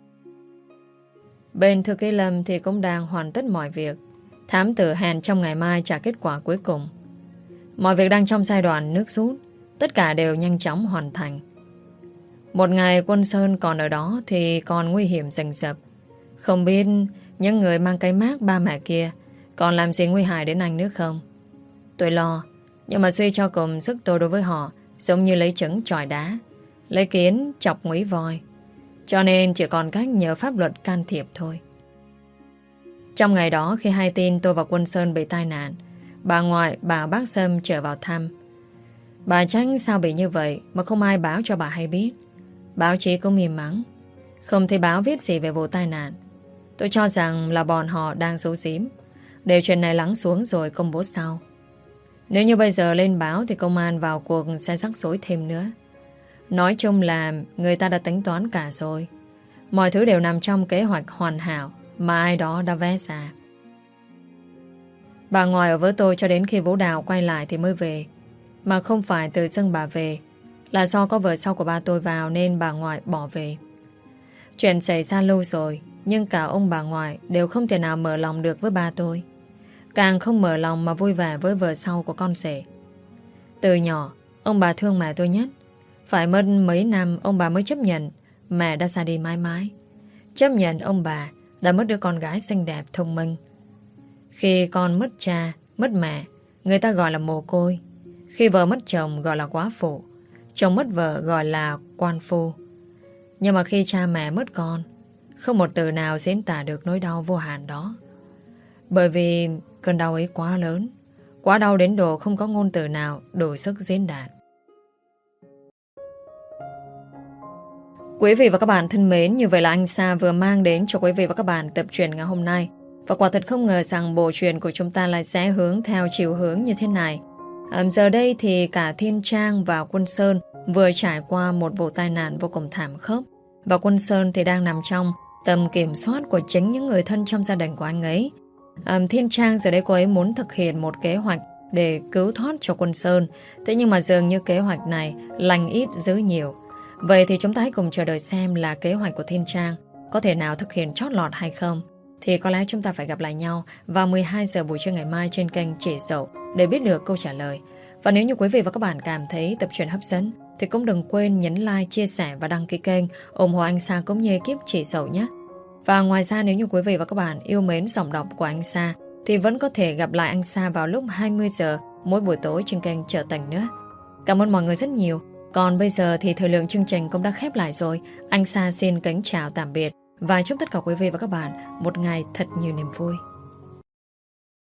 Bên thư ký Lâm thì cũng đang hoàn tất mọi việc. Thám tử hẹn trong ngày mai trả kết quả cuối cùng. Mọi việc đang trong giai đoạn nước rút. Tất cả đều nhanh chóng hoàn thành. Một ngày Quân Sơn còn ở đó thì còn nguy hiểm rình rập. Không biết những người mang cái mác ba mẹ kia còn làm gì nguy hại đến anh nữa không? Tôi lo. Nhưng mà suy cho cùng sức tôi đối với họ giống như lấy trứng chọi đá, lấy kiến chọc nguy voi. Cho nên chỉ còn cách nhờ pháp luật can thiệp thôi. Trong ngày đó khi hay tin tôi và Quân Sơn bị tai nạn, bà ngoại bảo bác Sâm trở vào thăm. Bà trách sao bị như vậy mà không ai báo cho bà hay biết. Báo chí cũng im mắng, không thấy báo viết gì về vụ tai nạn. Tôi cho rằng là bọn họ đang giấu giếm, để chuyện này lắng xuống rồi công bố sau. Nếu như bây giờ lên báo thì công an vào cuộc sẽ rắc rối thêm nữa. Nói chung là người ta đã tính toán cả rồi. Mọi thứ đều nằm trong kế hoạch hoàn hảo mà ai đó đã vẽ ra. Bà ngoại ở với tôi cho đến khi Vũ Đào quay lại thì mới về. Mà không phải từ dưng bà về, là do có vợ sau của ba tôi vào nên bà ngoại bỏ về. Chuyện xảy ra lâu rồi, nhưng cả ông bà ngoại đều không thể nào mở lòng được với ba tôi. Càng không mở lòng mà vui vẻ với vợ sau của con rể. Từ nhỏ, ông bà thương mẹ tôi nhất. Phải mất mấy năm ông bà mới chấp nhận mẹ đã ra đi mãi mãi. Chấp nhận ông bà đã mất đứa con gái xinh đẹp, thông minh. Khi con mất cha, mất mẹ, người ta gọi là mồ côi. Khi vợ mất chồng gọi là quá phụ. Chồng mất vợ gọi là quan phu. Nhưng mà khi cha mẹ mất con, không một từ nào diễn tả được nỗi đau vô hạn đó. Bởi vì cơn đau ấy quá lớn, quá đau đến độ không có ngôn từ nào đủ sức diễn đạt. Quý vị và các bạn thân mến, như vậy là anh Sa vừa mang đến cho quý vị và các bạn tập truyện ngày hôm nay. Và quả thật không ngờ rằng bộ truyện của chúng ta lại sẽ hướng theo chiều hướng như thế này. Giờ đây thì cả Thiên Trang và Quân Sơn vừa trải qua một vụ tai nạn vô cùng thảm khốc. Và Quân Sơn thì đang nằm trong tầm kiểm soát của chính những người thân trong gia đình của anh ấy. Thiên Trang giờ đây cô ấy muốn thực hiện một kế hoạch để cứu thoát cho Quân Sơn. Thế nhưng mà dường như kế hoạch này lành ít dữ nhiều. Vậy thì chúng ta hãy cùng chờ đợi xem là kế hoạch của Thiên Trang có thể nào thực hiện chót lọt hay không. Thì có lẽ chúng ta phải gặp lại nhau vào 12 giờ buổi trưa ngày mai trên kênh Chỉ Dậu để biết được câu trả lời. Và nếu như quý vị và các bạn cảm thấy tập truyện hấp dẫn thì cũng đừng quên nhấn like, chia sẻ và đăng ký kênh ủng hộ anh Sa cũng như ekip Chỉ Dậu nhé. Và ngoài ra nếu như quý vị và các bạn yêu mến giọng đọc của anh Sa thì vẫn có thể gặp lại anh Sa vào lúc 20 giờ mỗi buổi tối trên kênh Trở Tình nữa. Cảm ơn mọi người rất nhiều. Còn bây giờ thì thời lượng chương trình cũng đã khép lại rồi. Anh Sa xin kính chào tạm biệt và chúc tất cả quý vị và các bạn một ngày thật nhiều niềm vui.